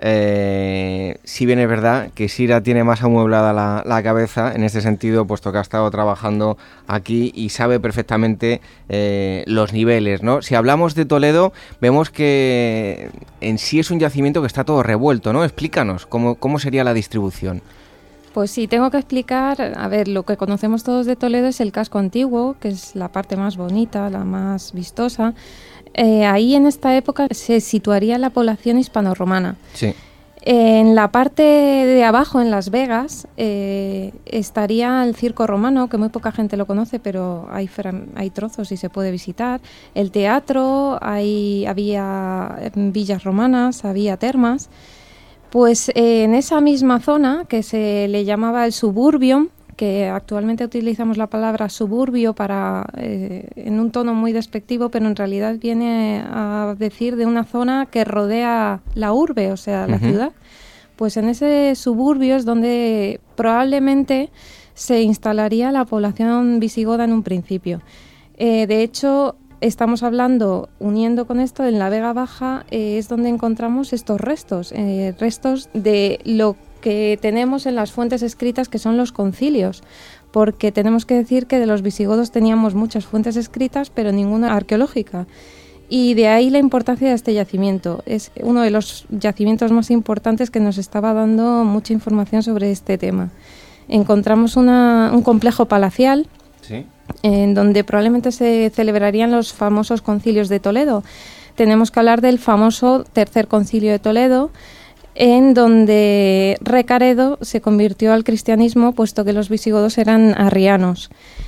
B: Si bien es verdad que Sira tiene más amueblada la cabeza en este sentido, puesto que ha estado trabajando aquí y sabe perfectamente los niveles, ¿no? Si hablamos de Toledo, vemos que en sí es un yacimiento que está todo revuelto, ¿no? Explícanos cómo sería la distribución.
E: Pues sí, tengo que explicar, a ver, lo que conocemos todos de Toledo es el casco antiguo, que es la parte más bonita, la más vistosa. Ahí en esta época se situaría la población hispano-romana.
B: Sí.
E: En la parte de abajo, en Las Vegas, estaría el circo romano, que muy poca gente lo conoce, pero hay trozos y se puede visitar. El teatro, había villas romanas, había termas. Pues en esa misma zona, que se le llamaba el suburbio, que actualmente utilizamos la palabra suburbio en un tono muy despectivo, pero en realidad viene a decir de una zona que rodea la urbe, o sea, la ciudad. Pues en ese suburbio es donde probablemente se instalaría la población visigoda en un principio. De hecho, estamos hablando, uniendo con esto, en la Vega Baja es donde encontramos estos restos, restos de lo que tenemos en las fuentes escritas, que son los concilios, porque tenemos que decir que de los visigodos teníamos muchas fuentes escritas, pero ninguna arqueológica. Y de ahí la importancia de este yacimiento. Es uno de los yacimientos más importantes que nos estaba dando mucha información sobre este tema. Encontramos un complejo palacial,
B: ¿sí?,
E: en donde probablemente se celebrarían los famosos concilios de Toledo. Tenemos que hablar del famoso Tercer Concilio de Toledo, en donde Recaredo se convirtió al cristianismo, puesto que los visigodos eran arrianos.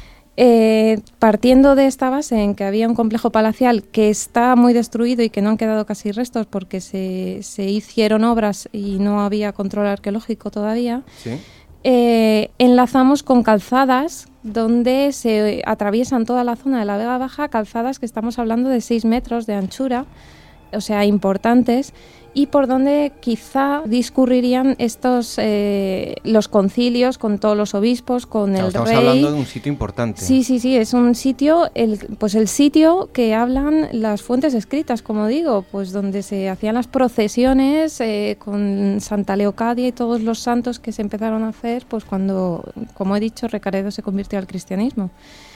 E: Partiendo de esta base en que había un complejo palacial que está muy destruido y que no han quedado casi restos porque se hicieron obras y no había control arqueológico todavía,
B: ¿sí?,
E: enlazamos con calzadas donde se atraviesan toda la zona de la Vega Baja, calzadas que estamos hablando de 6 metros de anchura, o sea, importantes, y por donde quizá discurrirían estos los concilios con todos los obispos, con el rey.
B: Estamos hablando de un sitio importante.
E: Sí, es un sitio, el sitio que hablan las fuentes escritas, como digo, pues donde se hacían las procesiones con Santa Leocadia y todos los santos que se empezaron a hacer, pues cuando, como he dicho, Recaredo se convirtió al cristianismo.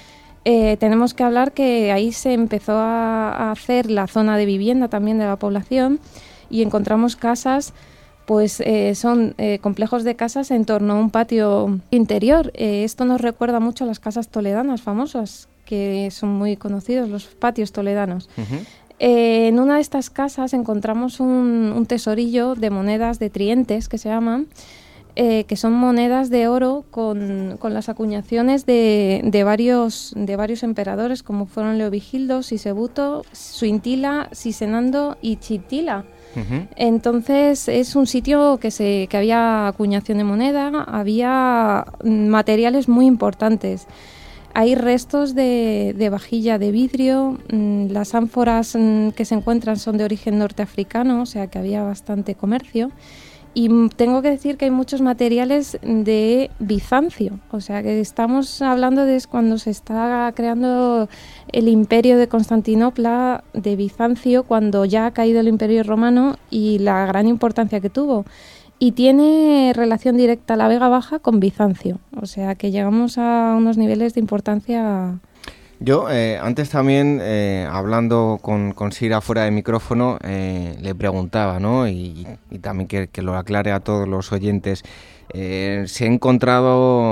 E: Tenemos que hablar que ahí se empezó a hacer la zona de vivienda también de la población, y encontramos casas, pues son complejos de casas en torno a un patio interior. Esto nos recuerda mucho a las casas toledanas famosas, que son muy conocidos, los patios toledanos. Uh-huh. En una de estas casas encontramos un tesorillo de monedas de trientes, que se llaman, que son monedas de oro con las acuñaciones de varios emperadores, como fueron Leovigildo, Sisebuto, Suintila, Sisenando y Chitila. Uh-huh. Entonces es un sitio que había acuñación de moneda, había materiales muy importantes. Hay restos de vajilla de vidrio, las ánforas que se encuentran son de origen norteafricano, o sea que había bastante comercio. Y tengo que decir que hay muchos materiales de Bizancio, o sea que estamos hablando de cuando se está creando el imperio de Constantinopla de Bizancio, cuando ya ha caído el imperio romano y la gran importancia que tuvo. Y tiene relación directa la Vega Baja con Bizancio, o sea que llegamos a unos niveles de importancia.
B: Yo antes también, hablando con Sira fuera de micrófono, le preguntaba, ¿no? Y también que lo aclare a todos los oyentes. Se ha encontrado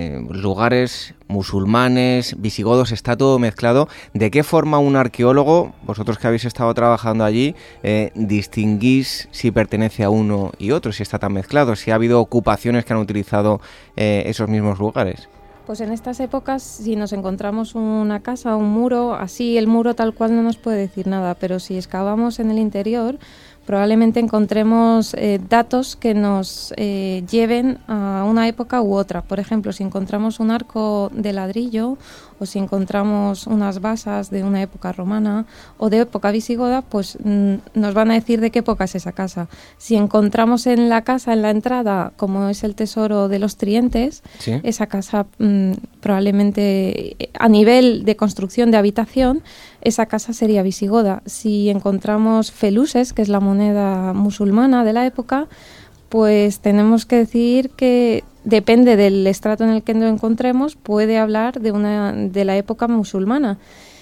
B: lugares musulmanes, visigodos, está todo mezclado. ¿De qué forma un arqueólogo, vosotros que habéis estado trabajando allí, distinguís si pertenece a uno y otro, si está tan mezclado, si ha habido ocupaciones que han utilizado esos mismos lugares?
E: Pues en estas épocas, si nos encontramos una casa, un muro, así el muro tal cual no nos puede decir nada, pero si excavamos en el interior, probablemente encontremos datos que nos lleven a una época u otra. Por ejemplo, si encontramos un arco de ladrillo o si encontramos unas basas de una época romana o de época visigoda, pues nos van a decir de qué época es esa casa. Si encontramos en la casa, en la entrada, como es el tesoro de los Trientes, ¿sí? Esa casa probablemente a nivel de construcción de habitación, esa casa sería visigoda. Si encontramos feluses, que es la moneda musulmana de la época, pues tenemos que decir que depende del estrato en el que nos encontremos, puede hablar de la época musulmana.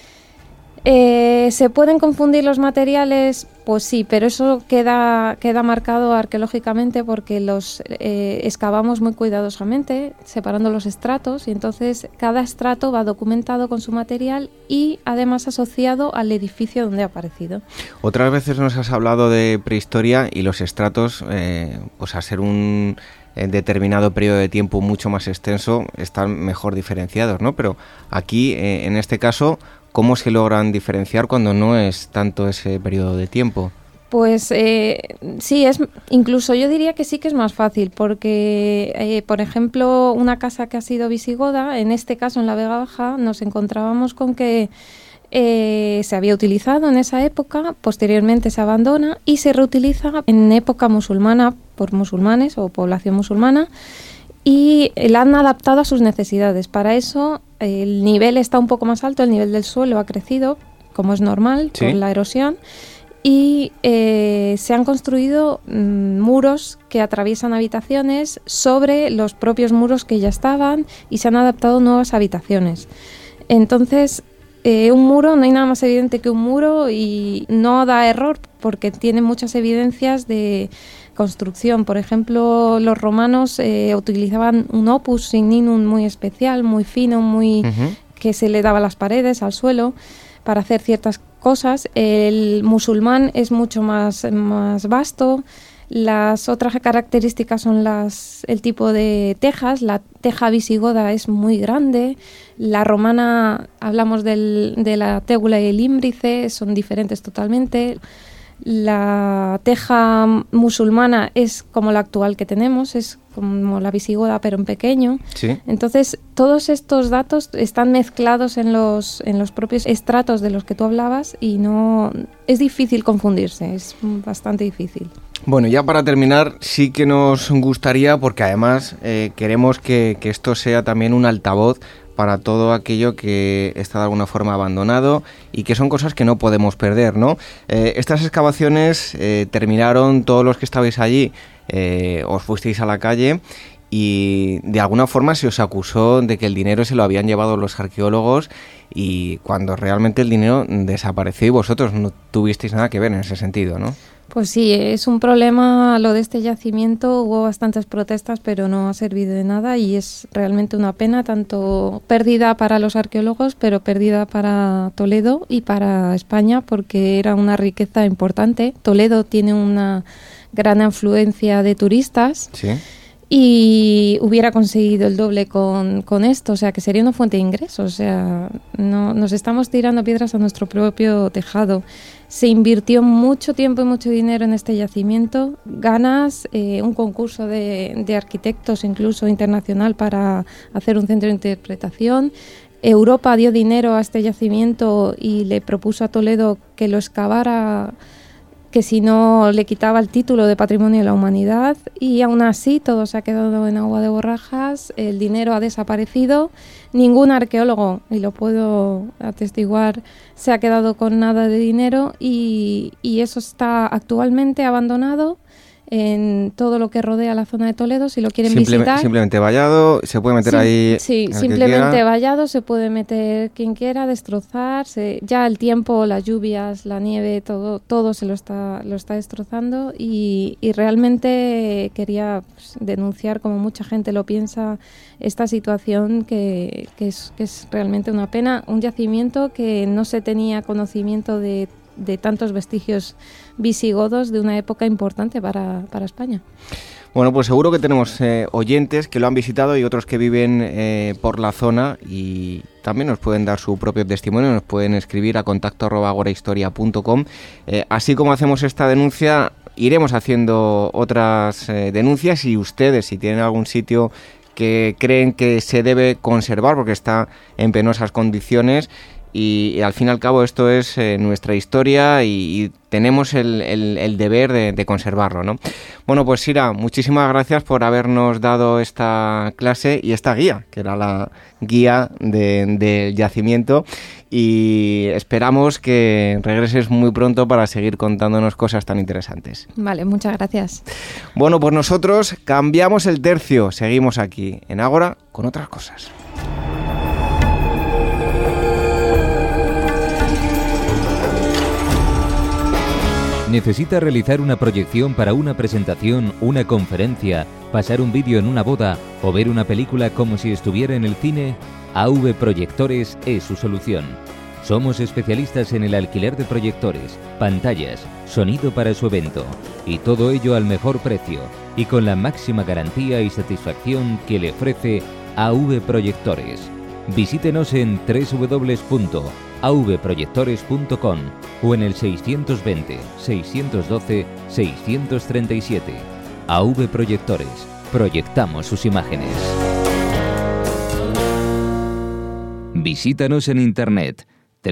E: ¿Se pueden confundir los materiales? Pues sí, pero eso queda marcado arqueológicamente porque los excavamos muy cuidadosamente, separando los estratos, y entonces cada estrato va documentado con su material y además asociado al edificio donde ha aparecido.
B: Otras veces nos has hablado de prehistoria y los estratos, pues a ser un determinado periodo de tiempo mucho más extenso, están mejor diferenciados, ¿no? Pero aquí, en este caso, ¿cómo se logran diferenciar cuando no es tanto ese periodo de tiempo?
E: Pues sí, incluso yo diría que sí que es más fácil, porque, por ejemplo, una casa que ha sido visigoda, en este caso en la Vega Baja, nos encontrábamos con que se había utilizado en esa época, posteriormente se abandona y se reutiliza en época musulmana por musulmanes o población musulmana, y la han adaptado a sus necesidades. Para eso el nivel está un poco más alto, el nivel del suelo ha crecido, como es normal, ¿sí?, por la erosión, y se han construido muros que atraviesan habitaciones sobre los propios muros que ya estaban, y se han adaptado nuevas habitaciones. Entonces, un muro, no hay nada más evidente que un muro, y no da error porque tiene muchas evidencias de construcción. Por ejemplo, los romanos utilizaban un opus signinum muy especial, muy fino, que se le daba a las paredes, al suelo, para hacer ciertas cosas. El musulmán es mucho más vasto. Las otras características son el tipo de tejas. La teja visigoda es muy grande. La romana, hablamos de la tégula y el ímbrice, son diferentes totalmente. La teja musulmana es como la actual que tenemos, es como la visigoda pero en pequeño.
B: Sí.
E: Entonces, todos estos datos están mezclados en los propios estratos de los que tú hablabas y no es difícil confundirse, es bastante difícil.
B: Bueno, ya para terminar, sí que nos gustaría, porque además queremos que esto sea también un altavoz para todo aquello que está de alguna forma abandonado y que son cosas que no podemos perder, ¿no? Estas excavaciones terminaron, todos los que estabais allí, os fuisteis a la calle y de alguna forma se os acusó de que el dinero se lo habían llevado los arqueólogos y cuando realmente el dinero desapareció y vosotros no tuvisteis nada que ver en ese sentido, ¿no?
E: Pues sí, es un problema lo de este yacimiento, hubo bastantes protestas pero no ha servido de nada y es realmente una pena, tanto pérdida para los arqueólogos pero pérdida para Toledo y para España porque era una riqueza importante. Toledo tiene una gran afluencia de turistas.
B: Sí.
E: Y hubiera conseguido el doble con esto, o sea, que sería una fuente de ingresos, o sea, no nos estamos tirando piedras a nuestro propio tejado. Se invirtió mucho tiempo y mucho dinero en este yacimiento, ganas, un concurso de arquitectos incluso internacional para hacer un centro de interpretación. Europa dio dinero a este yacimiento y le propuso a Toledo que lo excavara, que si no le quitaba el título de Patrimonio de la Humanidad y aún así todo se ha quedado en agua de borrajas, el dinero ha desaparecido, ningún arqueólogo, y lo puedo atestiguar, se ha quedado con nada de dinero y eso está actualmente abandonado en todo lo que rodea la zona de Toledo, si lo quieren visitar.
B: Simplemente vallado, se puede meter ahí.
E: Sí, simplemente vallado, se puede meter quien quiera, destrozarse. Ya el tiempo, las lluvias, la nieve, todo se lo está destrozando y realmente quería denunciar, como mucha gente lo piensa, esta situación que es realmente una pena. Un yacimiento que no se tenía conocimiento de tantos vestigios visigodos de una época importante para España.
B: Bueno, pues seguro que tenemos oyentes que lo han visitado y otros que viven por la zona y también nos pueden dar su propio testimonio, nos pueden escribir a contacto@agorahistoria.com. Así como hacemos esta denuncia, iremos haciendo otras denuncias y ustedes, si tienen algún sitio que creen que se debe conservar porque está en penosas condiciones, y al fin y al cabo esto es nuestra historia y tenemos el deber de conservarlo, ¿no? Bueno, pues Sira, muchísimas gracias por habernos dado esta clase y esta guía, que era la guía del yacimiento, y esperamos que regreses muy pronto para seguir contándonos cosas tan interesantes.
E: Vale, muchas gracias.
B: Bueno, pues nosotros cambiamos el tercio, seguimos aquí en Ágora con otras cosas.
A: ¿Necesita realizar una proyección para una presentación, una conferencia, pasar un vídeo en una boda o ver una película como si estuviera en el cine? AV Proyectores es su solución. Somos especialistas en el alquiler de proyectores, pantallas, sonido para su evento y todo ello al mejor precio y con la máxima garantía y satisfacción que le ofrece AV Proyectores. Visítenos en www.avproyectores.com o en el 620 612 637. AV Proyectores. Proyectamos sus imágenes. Visítanos en internet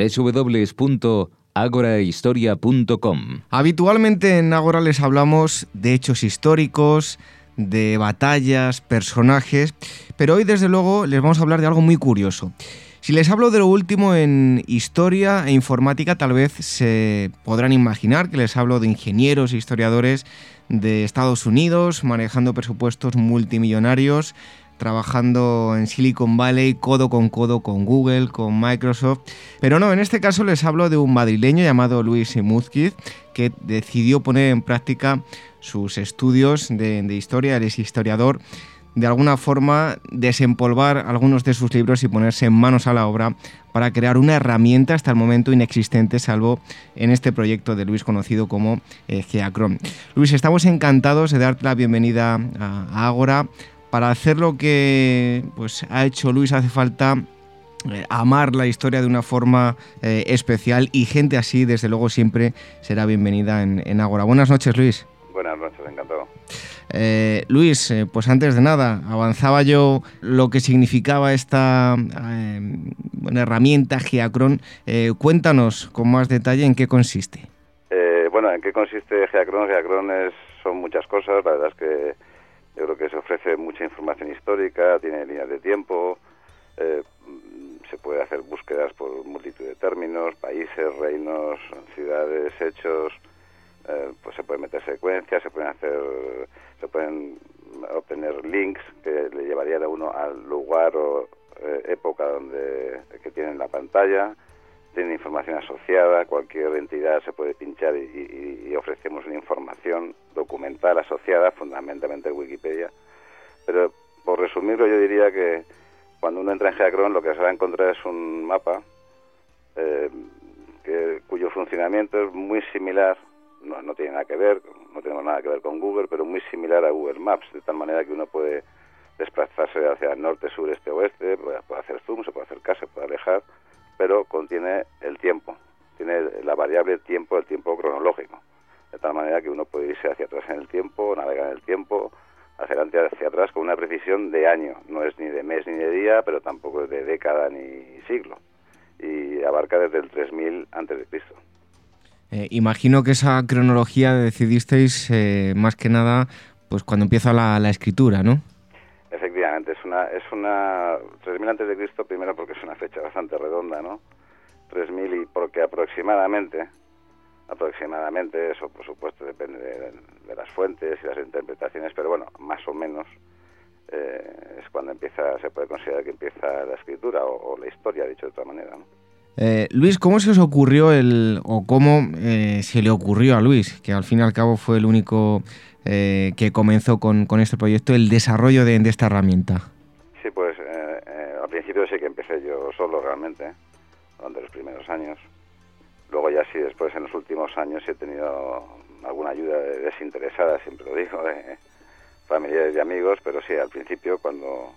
A: www.agorahistoria.com.
B: Habitualmente en Ágora les hablamos de hechos históricos, de batallas, personajes, pero hoy desde luego les vamos a hablar de algo muy curioso. Si les hablo de lo último en historia e informática, tal vez se podrán imaginar que les hablo de ingenieros e historiadores de Estados Unidos, manejando presupuestos multimillonarios, trabajando en Silicon Valley codo con Google, con Microsoft. Pero no, en este caso les hablo de un madrileño llamado Luis Múzquiz, que decidió poner en práctica sus estudios de historia. Él es historiador, de alguna forma desempolvar algunos de sus libros y ponerse en manos a la obra para crear una herramienta hasta el momento inexistente, salvo en este proyecto de Luis conocido como Geacron. Luis, estamos encantados de darte la bienvenida a Ágora. Para hacer lo que ha hecho Luis hace falta amar la historia de una forma especial, y gente así, desde luego, siempre será bienvenida en Ágora. Buenas noches, Luis.
H: Buenas noches, encantado.
B: Luis, pues antes de nada, avanzaba yo lo que significaba esta herramienta Geacron. Cuéntanos con más detalle en qué consiste.
H: ¿En qué consiste Geacron? Geacron son muchas cosas. La verdad es que yo creo que se ofrece mucha información histórica, tiene líneas de tiempo, se puede hacer búsquedas por multitud de términos, países, reinos, ciudades, hechos. Pues se pueden meter secuencias, se pueden obtener links que le llevarían a uno al lugar o época que tiene en la pantalla. Tiene información asociada, cualquier entidad se puede pinchar y ofrecemos una información documental asociada, fundamentalmente Wikipedia. Pero por resumirlo, yo diría que cuando uno entra en Geacron lo que se va a encontrar es un mapa cuyo funcionamiento es muy similar. No tiene nada que ver, no tenemos nada que ver con Google, pero muy similar a Google Maps, de tal manera que uno puede desplazarse hacia el norte, sur, este, oeste, puede hacer zoom, se puede acercar, se puede alejar, pero contiene el tiempo, tiene la variable tiempo, el tiempo cronológico, de tal manera que uno puede irse hacia atrás en el tiempo, navegar en el tiempo, hacia adelante, hacia atrás, con una precisión de año, no es ni de mes ni de día, pero tampoco es de década ni siglo, y abarca desde el 3000 a.C.
B: Imagino que esa cronología decidisteis más que nada pues cuando empieza la escritura, ¿no?
H: Efectivamente, es una 3000 a.C. primero porque es una fecha bastante redonda, ¿no? 3000 y porque aproximadamente, eso por supuesto depende de las fuentes y las interpretaciones, pero bueno, más o menos es cuando se puede considerar que empieza la escritura o la historia, dicho de otra manera, ¿no?
B: Luis, ¿cómo se os ocurrió cómo se le ocurrió a Luis, que al fin y al cabo fue el único que comenzó con este proyecto, el desarrollo de esta herramienta?
H: Sí, pues al principio sí que empecé yo solo realmente, durante los primeros años. Luego ya sí, después en los últimos años he tenido alguna ayuda desinteresada, siempre lo digo, de familiares y amigos, pero sí, al principio cuando...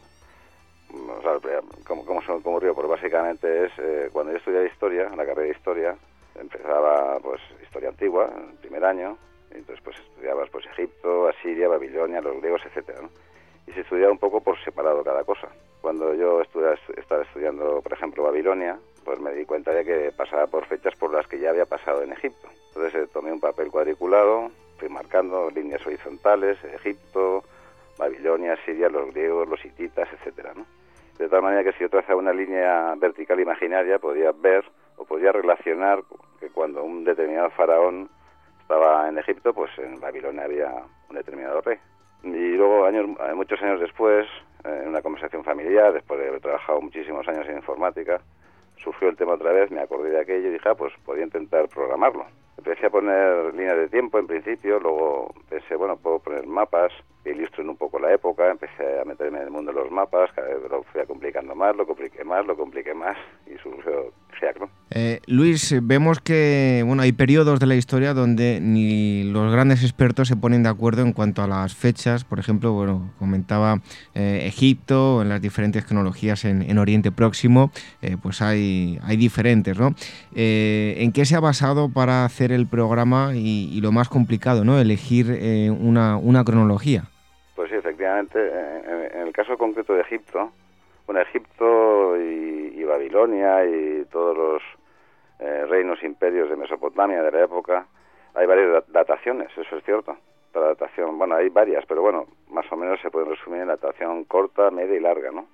H: ¿Cómo se me ocurrió? Pues básicamente es cuando yo estudiaba historia, la carrera de historia, empezaba pues historia antigua, en el primer año, y entonces pues estudiabas pues Egipto, Asiria, Babilonia, los griegos, etcétera, ¿no? Y se estudiaba un poco por separado cada cosa. Cuando yo estaba estudiando, por ejemplo, Babilonia, pues me di cuenta de que pasaba por fechas por las que ya había pasado en Egipto. Entonces tomé un papel cuadriculado, fui marcando líneas horizontales, Egipto, Babilonia, Siria, los griegos, los hititas, etcétera, ¿no? De tal manera que si yo trazaba una línea vertical imaginaria, podía ver o podía relacionar que cuando un determinado faraón estaba en Egipto, pues en Babilonia había un determinado rey. Y luego, muchos años después, en una conversación familiar, después de haber trabajado muchísimos años en informática, surgió el tema otra vez, me acordé de aquello y dije, pues podía intentar programarlo. Empecé a poner líneas de tiempo en principio, luego pensé, bueno, puedo poner mapas que ilustren un poco la época, empecé a meterme en el mundo de los mapas, cada vez lo fui complicando más, lo compliqué más y surgió Geacron.
B: Luis, vemos que hay periodos de la historia donde ni los grandes expertos se ponen de acuerdo en cuanto a las fechas. Por ejemplo, comentaba Egipto, en las diferentes cronologías en Oriente Próximo, pues hay diferentes, ¿no? ¿En qué se ha basado para hacer el programa y lo más complicado, ¿no? Elegir una cronología.
H: Pues sí, efectivamente, en el caso concreto de Egipto, Egipto y Babilonia y todos los reinos imperios de Mesopotamia de la época, hay varias dataciones, eso es cierto. La datación, hay varias, pero más o menos se pueden resumir en la datación corta, media y larga, ¿no?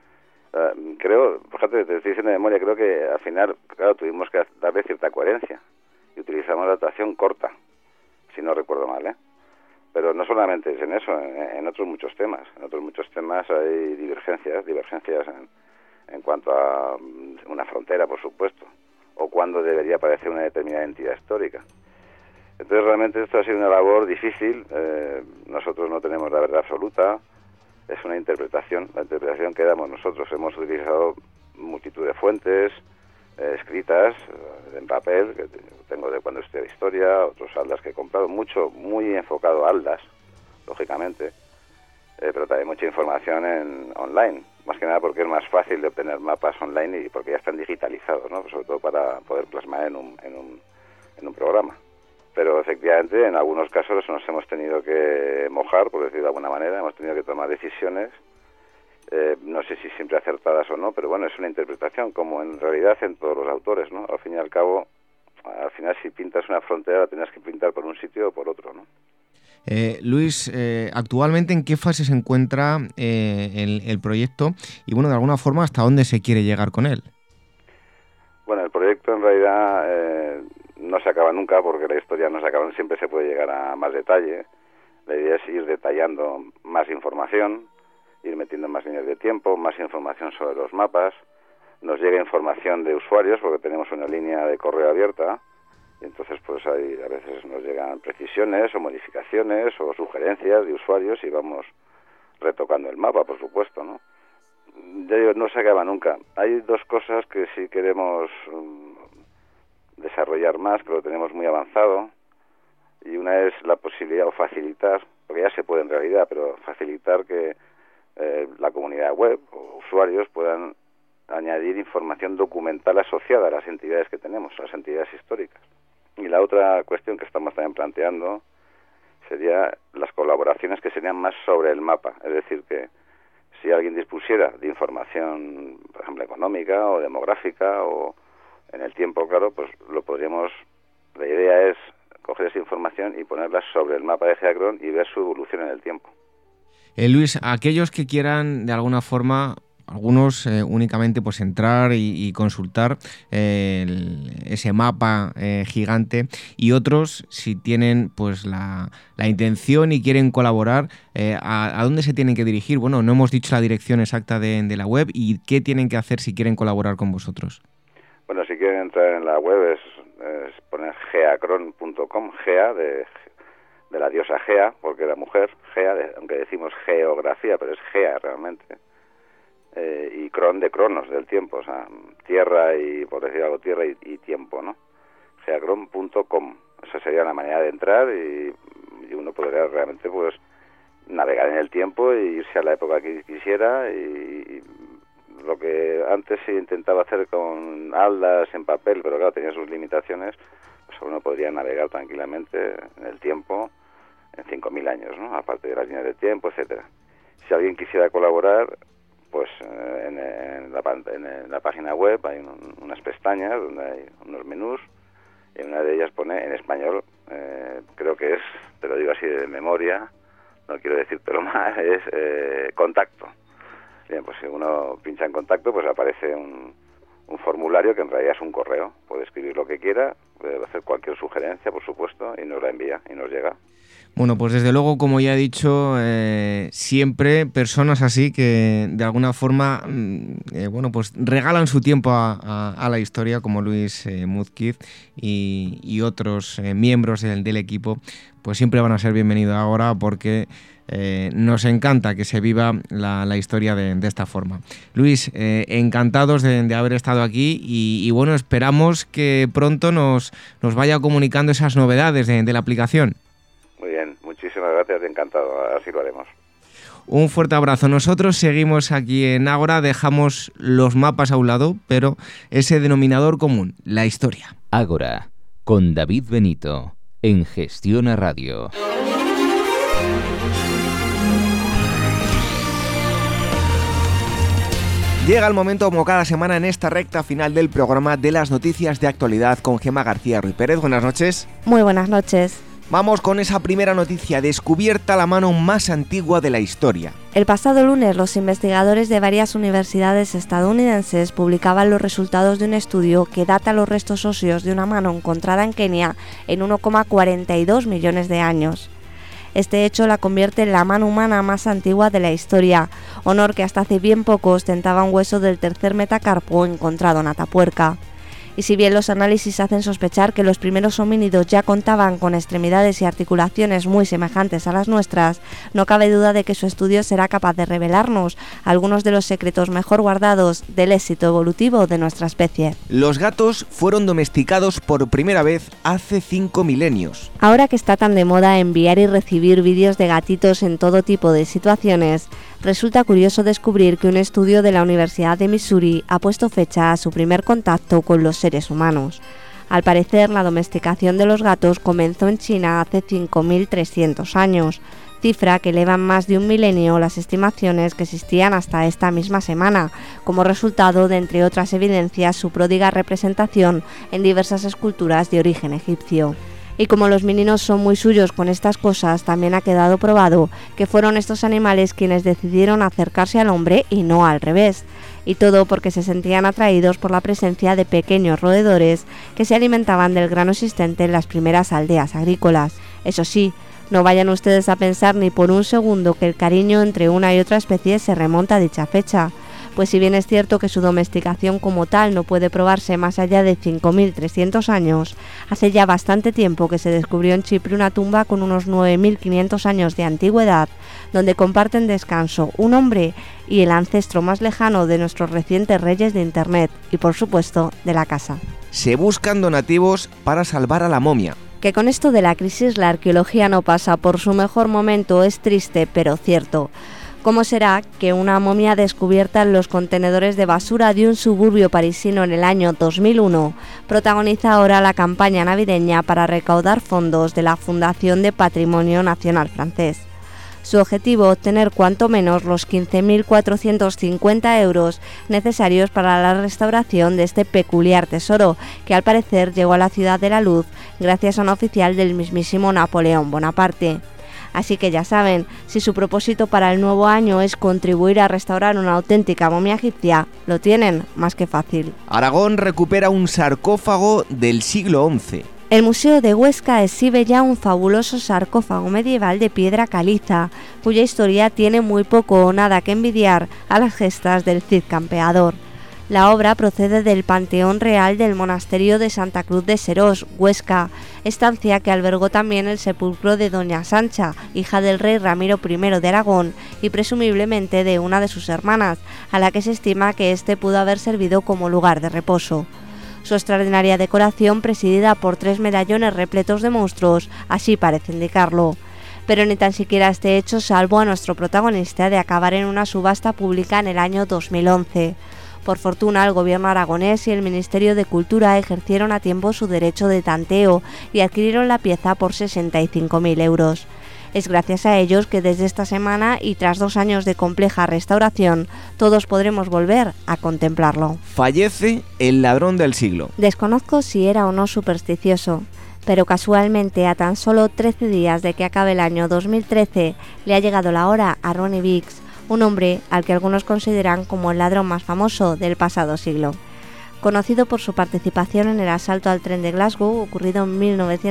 H: Creo, fíjate, te estoy diciendo de memoria, creo que al final, claro, tuvimos que darle cierta coherencia y utilizamos la datación corta, si no recuerdo mal, ¿eh? Pero no solamente es en eso, en otros muchos temas. En otros muchos temas hay divergencias en cuanto a una frontera, por supuesto, o cuándo debería aparecer una determinada entidad histórica. Entonces realmente esto ha sido una labor difícil, nosotros no tenemos la verdad absoluta, es una interpretación, la interpretación que damos nosotros. Hemos utilizado multitud de fuentes escritas en papel, que tengo de cuando estudié historia, otros aldas que he comprado, muy enfocado a aldas, lógicamente, pero también mucha información online, más que nada porque es más fácil de obtener mapas online y porque ya están digitalizados, ¿no? Sobre todo para poder plasmar en un programa. Pero efectivamente en algunos casos nos hemos tenido que mojar, por decirlo de alguna manera, hemos tenido que tomar decisiones, no sé si siempre acertadas o no, pero bueno, es una interpretación, como en realidad en todos los autores, ¿no? Al fin y al cabo, al final si pintas una frontera la tienes que pintar por un sitio o por otro, ¿no?
B: Luis, actualmente ¿en qué fase se encuentra el proyecto? Y bueno, de alguna forma, ¿hasta dónde se quiere llegar con él?
H: Bueno, el proyecto en realidad no se acaba nunca, porque la historia no se acaba, siempre se puede llegar a más detalle. La idea es ir detallando más información, ir metiendo más líneas de tiempo, más información sobre los mapas. Nos llega información de usuarios, porque tenemos una línea de correo abierta, y entonces pues ahí a veces nos llegan precisiones o modificaciones o sugerencias de usuarios y vamos retocando el mapa, por supuesto, ¿no? Ya digo, no se acaba nunca. Hay dos cosas que sí queremos desarrollar más, que lo tenemos muy avanzado, y una es la posibilidad o facilitar, porque ya se puede en realidad, pero facilitar que la comunidad web o usuarios puedan añadir información documental asociada a las entidades que tenemos, a las entidades históricas. Y la otra cuestión que estamos también planteando sería las colaboraciones que serían más sobre el mapa, es decir, que si alguien dispusiera de información, por ejemplo, económica o demográfica o en el tiempo, claro, pues lo podríamos, la idea es coger esa información y ponerla sobre el mapa de Geacron y ver su evolución en el tiempo.
B: Luis, aquellos que quieran de alguna forma, algunos únicamente pues entrar y consultar ese mapa gigante, y otros si tienen pues la intención y quieren colaborar, ¿a dónde se tienen que dirigir? Bueno, no hemos dicho la dirección exacta de la web y qué tienen que hacer si quieren colaborar con vosotros.
H: Bueno, si quieren entrar en la web es poner geacron.com, Gea de la diosa Gea, porque era mujer, Gea, aunque decimos geografía, pero es Gea realmente. Y Cron de Cronos, del tiempo, o sea, tierra y, por decir algo, tierra y tiempo, ¿no? geacron.com. Esa sería la manera de entrar y uno podría realmente pues navegar en el tiempo e irse a la época que quisiera, y lo que antes se intentaba hacer con aldas en papel, pero claro, tenía sus limitaciones, pues uno podría navegar tranquilamente en el tiempo en 5.000 años, ¿no? Aparte de las líneas de tiempo, etcétera. Si alguien quisiera colaborar, pues en la página web hay unas pestañas donde hay unos menús, y en una de ellas pone en español, creo que es, te lo digo así de memoria, no quiero decírtelo más, es contacto. Bien, pues si uno pincha en contacto, pues aparece un formulario que en realidad es un correo. Puede escribir lo que quiera, puede hacer cualquier sugerencia, por supuesto, y nos la envía y nos llega.
B: Bueno, pues desde luego, como ya he dicho, siempre personas así que de alguna forma bueno, pues regalan su tiempo a la historia, como Luis Múzquiz y otros miembros del equipo, pues siempre van a ser bienvenidos ahora, porque nos encanta que se viva la historia de esta forma. Luis, encantados de haber estado aquí y bueno, esperamos que pronto nos vaya comunicando esas novedades de la aplicación.
H: Muy bien, muchísimas gracias, encantado, así lo haremos.
B: Un fuerte abrazo. Nosotros seguimos aquí en Ágora, dejamos los mapas a un lado, pero ese denominador común, la historia.
A: Ágora, con David Benito, en Gestiona Radio.
B: Llega el momento, como cada semana en esta recta final del programa, de las noticias de actualidad con Gemma García Ruiz Pérez. Buenas noches.
E: Muy buenas noches.
B: Vamos con esa primera noticia: descubierta la mano más antigua de la historia.
I: El pasado lunes, los investigadores de varias universidades estadounidenses publicaban los resultados de un estudio que data los restos óseos de una mano encontrada en Kenia en 1,42 millones de años. Este hecho la convierte en la mano humana más antigua de la historia, honor que hasta hace bien poco ostentaba un hueso del tercer metacarpo encontrado en Atapuerca. Y si bien los análisis hacen sospechar que los primeros homínidos ya contaban con extremidades y articulaciones muy semejantes a las nuestras, no cabe duda de que su estudio será capaz de revelarnos algunos de los secretos mejor guardados del éxito evolutivo de nuestra especie.
B: Los gatos fueron domesticados por primera vez hace 5 milenios.
I: Ahora que está tan de moda enviar y recibir vídeos de gatitos en todo tipo de situaciones, resulta curioso descubrir que un estudio de la Universidad de Missouri ha puesto fecha a su primer contacto con los seres humanos. Al parecer, la domesticación de los gatos comenzó en China hace 5.300 años, cifra que elevan más de un milenio las estimaciones que existían hasta esta misma semana, como resultado de, entre otras evidencias, su pródiga representación en diversas esculturas de origen egipcio. Y como los meninos son muy suyos con estas cosas, también ha quedado probado que fueron estos animales quienes decidieron acercarse al hombre y no al revés. Y todo porque se sentían atraídos por la presencia de pequeños roedores que se alimentaban del grano existente en las primeras aldeas agrícolas. Eso sí, no vayan ustedes a pensar ni por un segundo que el cariño entre una y otra especie se remonta a dicha fecha. Pues si bien es cierto que su domesticación como tal no puede probarse más allá de 5.300 años, hace ya bastante tiempo que se descubrió en Chipre una tumba con unos 9.500 años de antigüedad, donde comparten descanso un hombre y el ancestro más lejano de nuestros recientes reyes de Internet y, por supuesto, de la casa.
B: Se buscan donativos para salvar a la momia.
I: Que con esto de la crisis la arqueología no pasa por su mejor momento es triste, pero cierto. ¿Cómo será que una momia descubierta en los contenedores de basura de un suburbio parisino en el año 2001 protagoniza ahora la campaña navideña para recaudar fondos de la Fundación de Patrimonio Nacional francés? Su objetivo, obtener cuanto menos los 15.450 euros necesarios para la restauración de este peculiar tesoro, que al parecer llegó a la Ciudad de la Luz gracias a un oficial del mismísimo Napoleón Bonaparte. Así que ya saben, si su propósito para el nuevo año es contribuir a restaurar una auténtica momia egipcia, lo tienen más que fácil.
B: Aragón recupera un sarcófago del siglo XI.
I: El Museo de Huesca exhibe ya un fabuloso sarcófago medieval de piedra caliza, cuya historia tiene muy poco o nada que envidiar a las gestas del Cid Campeador. La obra procede del Panteón Real del Monasterio de Santa Cruz de Serós, Huesca, estancia que albergó también el sepulcro de Doña Sancha, hija del rey Ramiro I de Aragón y presumiblemente de una de sus hermanas, a la que se estima que éste pudo haber servido como lugar de reposo. Su extraordinaria decoración, presidida por 3 medallones repletos de monstruos, así parece indicarlo. Pero ni tan siquiera este hecho salvó a nuestro protagonista de acabar en una subasta pública en el año 2011. Por fortuna, el gobierno aragonés y el Ministerio de Cultura ejercieron a tiempo su derecho de tanteo y adquirieron la pieza por 65.000 euros. Es gracias a ellos que desde esta semana y tras 2 años de compleja restauración, todos podremos volver a contemplarlo.
B: Fallece el ladrón del siglo.
I: Desconozco si era o no supersticioso, pero casualmente a tan solo 13 días de que acabe el año 2013 le ha llegado la hora a Ronnie Biggs, un hombre al que algunos consideran como el ladrón más famoso del pasado siglo. Conocido por su participación en el asalto al tren de Glasgow, ocurrido en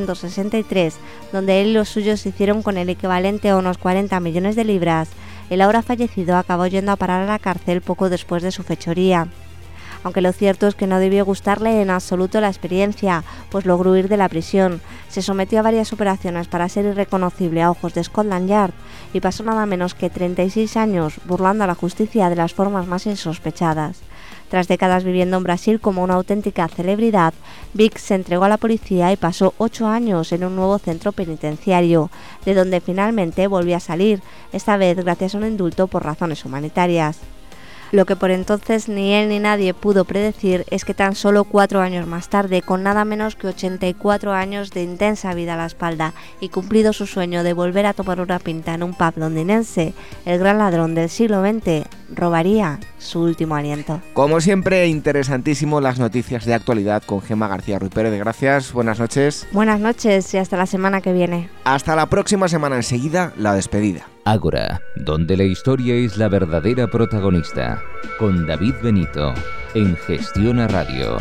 I: 1963, donde él y los suyos se hicieron con el equivalente a unos 40 millones de libras, el ahora fallecido acabó yendo a parar a la cárcel poco después de su fechoría. Aunque lo cierto es que no debió gustarle en absoluto la experiencia, pues logró huir de la prisión, se sometió a varias operaciones para ser irreconocible a ojos de Scotland Yard y pasó nada menos que 36 años burlando a la justicia de las formas más insospechadas. Tras décadas viviendo en Brasil como una auténtica celebridad, Biggs se entregó a la policía y pasó 8 años en un nuevo centro penitenciario, de donde finalmente volvió a salir, esta vez gracias a un indulto por razones humanitarias. Lo que por entonces ni él ni nadie pudo predecir es que tan solo 4 años más tarde, con nada menos que 84 años de intensa vida a la espalda y cumplido su sueño de volver a tomar una pinta en un pub londinense, el gran ladrón del siglo XX robaría su último aliento.
B: Como siempre, interesantísimo las noticias de actualidad con Gemma García Ruiz Pérez. Gracias, buenas noches.
I: Buenas noches y hasta la semana que viene.
B: Hasta la próxima semana, enseguida la despedida.
A: Ágora, donde la historia es la verdadera protagonista, con David Benito, en Gestiona Radio.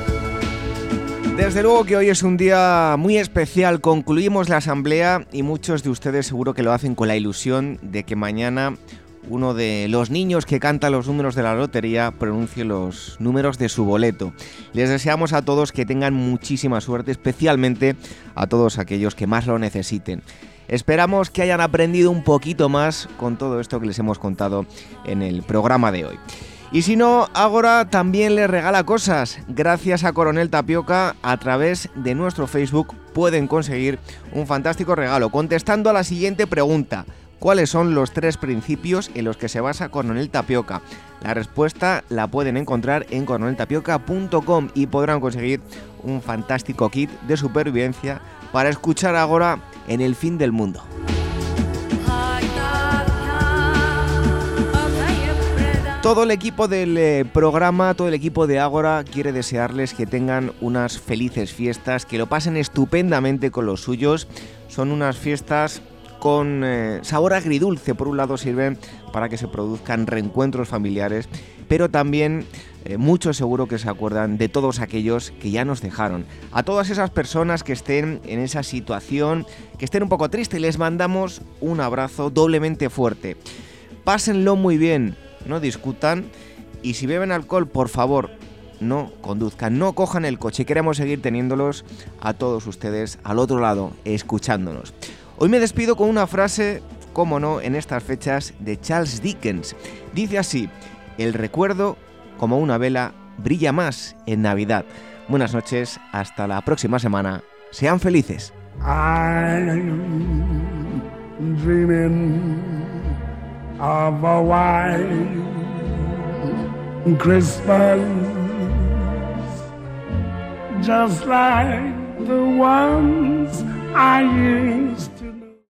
B: Desde luego que hoy es un día muy especial, concluimos la asamblea y muchos de ustedes seguro que lo hacen con la ilusión de que mañana uno de los niños que canta los números de la lotería pronuncie los números de su boleto. Les deseamos a todos que tengan muchísima suerte, especialmente a todos aquellos que más lo necesiten. Esperamos que hayan aprendido un poquito más con todo esto que les hemos contado en el programa de hoy. Y si no, Ágora también les regala cosas. Gracias a Coronel Tapioca, a través de nuestro Facebook pueden conseguir un fantástico regalo contestando a la siguiente pregunta: ¿cuáles son los 3 principios en los que se basa Coronel Tapioca? La respuesta la pueden encontrar en coroneltapioca.com y podrán conseguir un fantástico kit de supervivencia para escuchar Ágora en el fin del mundo. Todo el equipo del programa, todo el equipo de Ágora quiere desearles que tengan unas felices fiestas, que lo pasen estupendamente con los suyos. Son unas fiestas con sabor agridulce. Por un lado sirven para que se produzcan reencuentros familiares, pero también muchos seguro que se acuerdan de todos aquellos que ya nos dejaron. A todas esas personas que estén en esa situación, que estén un poco tristes, les mandamos un abrazo doblemente fuerte. Pásenlo muy bien, no discutan, y si beben alcohol, por favor, no conduzcan, no cojan el coche. Queremos seguir teniéndolos a todos ustedes al otro lado, escuchándonos. Hoy me despido con una frase, cómo no, en estas fechas, de Charles Dickens. Dice así: el recuerdo, como una vela, brilla más en Navidad. Buenas noches, hasta la próxima semana. Sean felices.
J: I'm dreaming of a white Christmas, just like the ones I used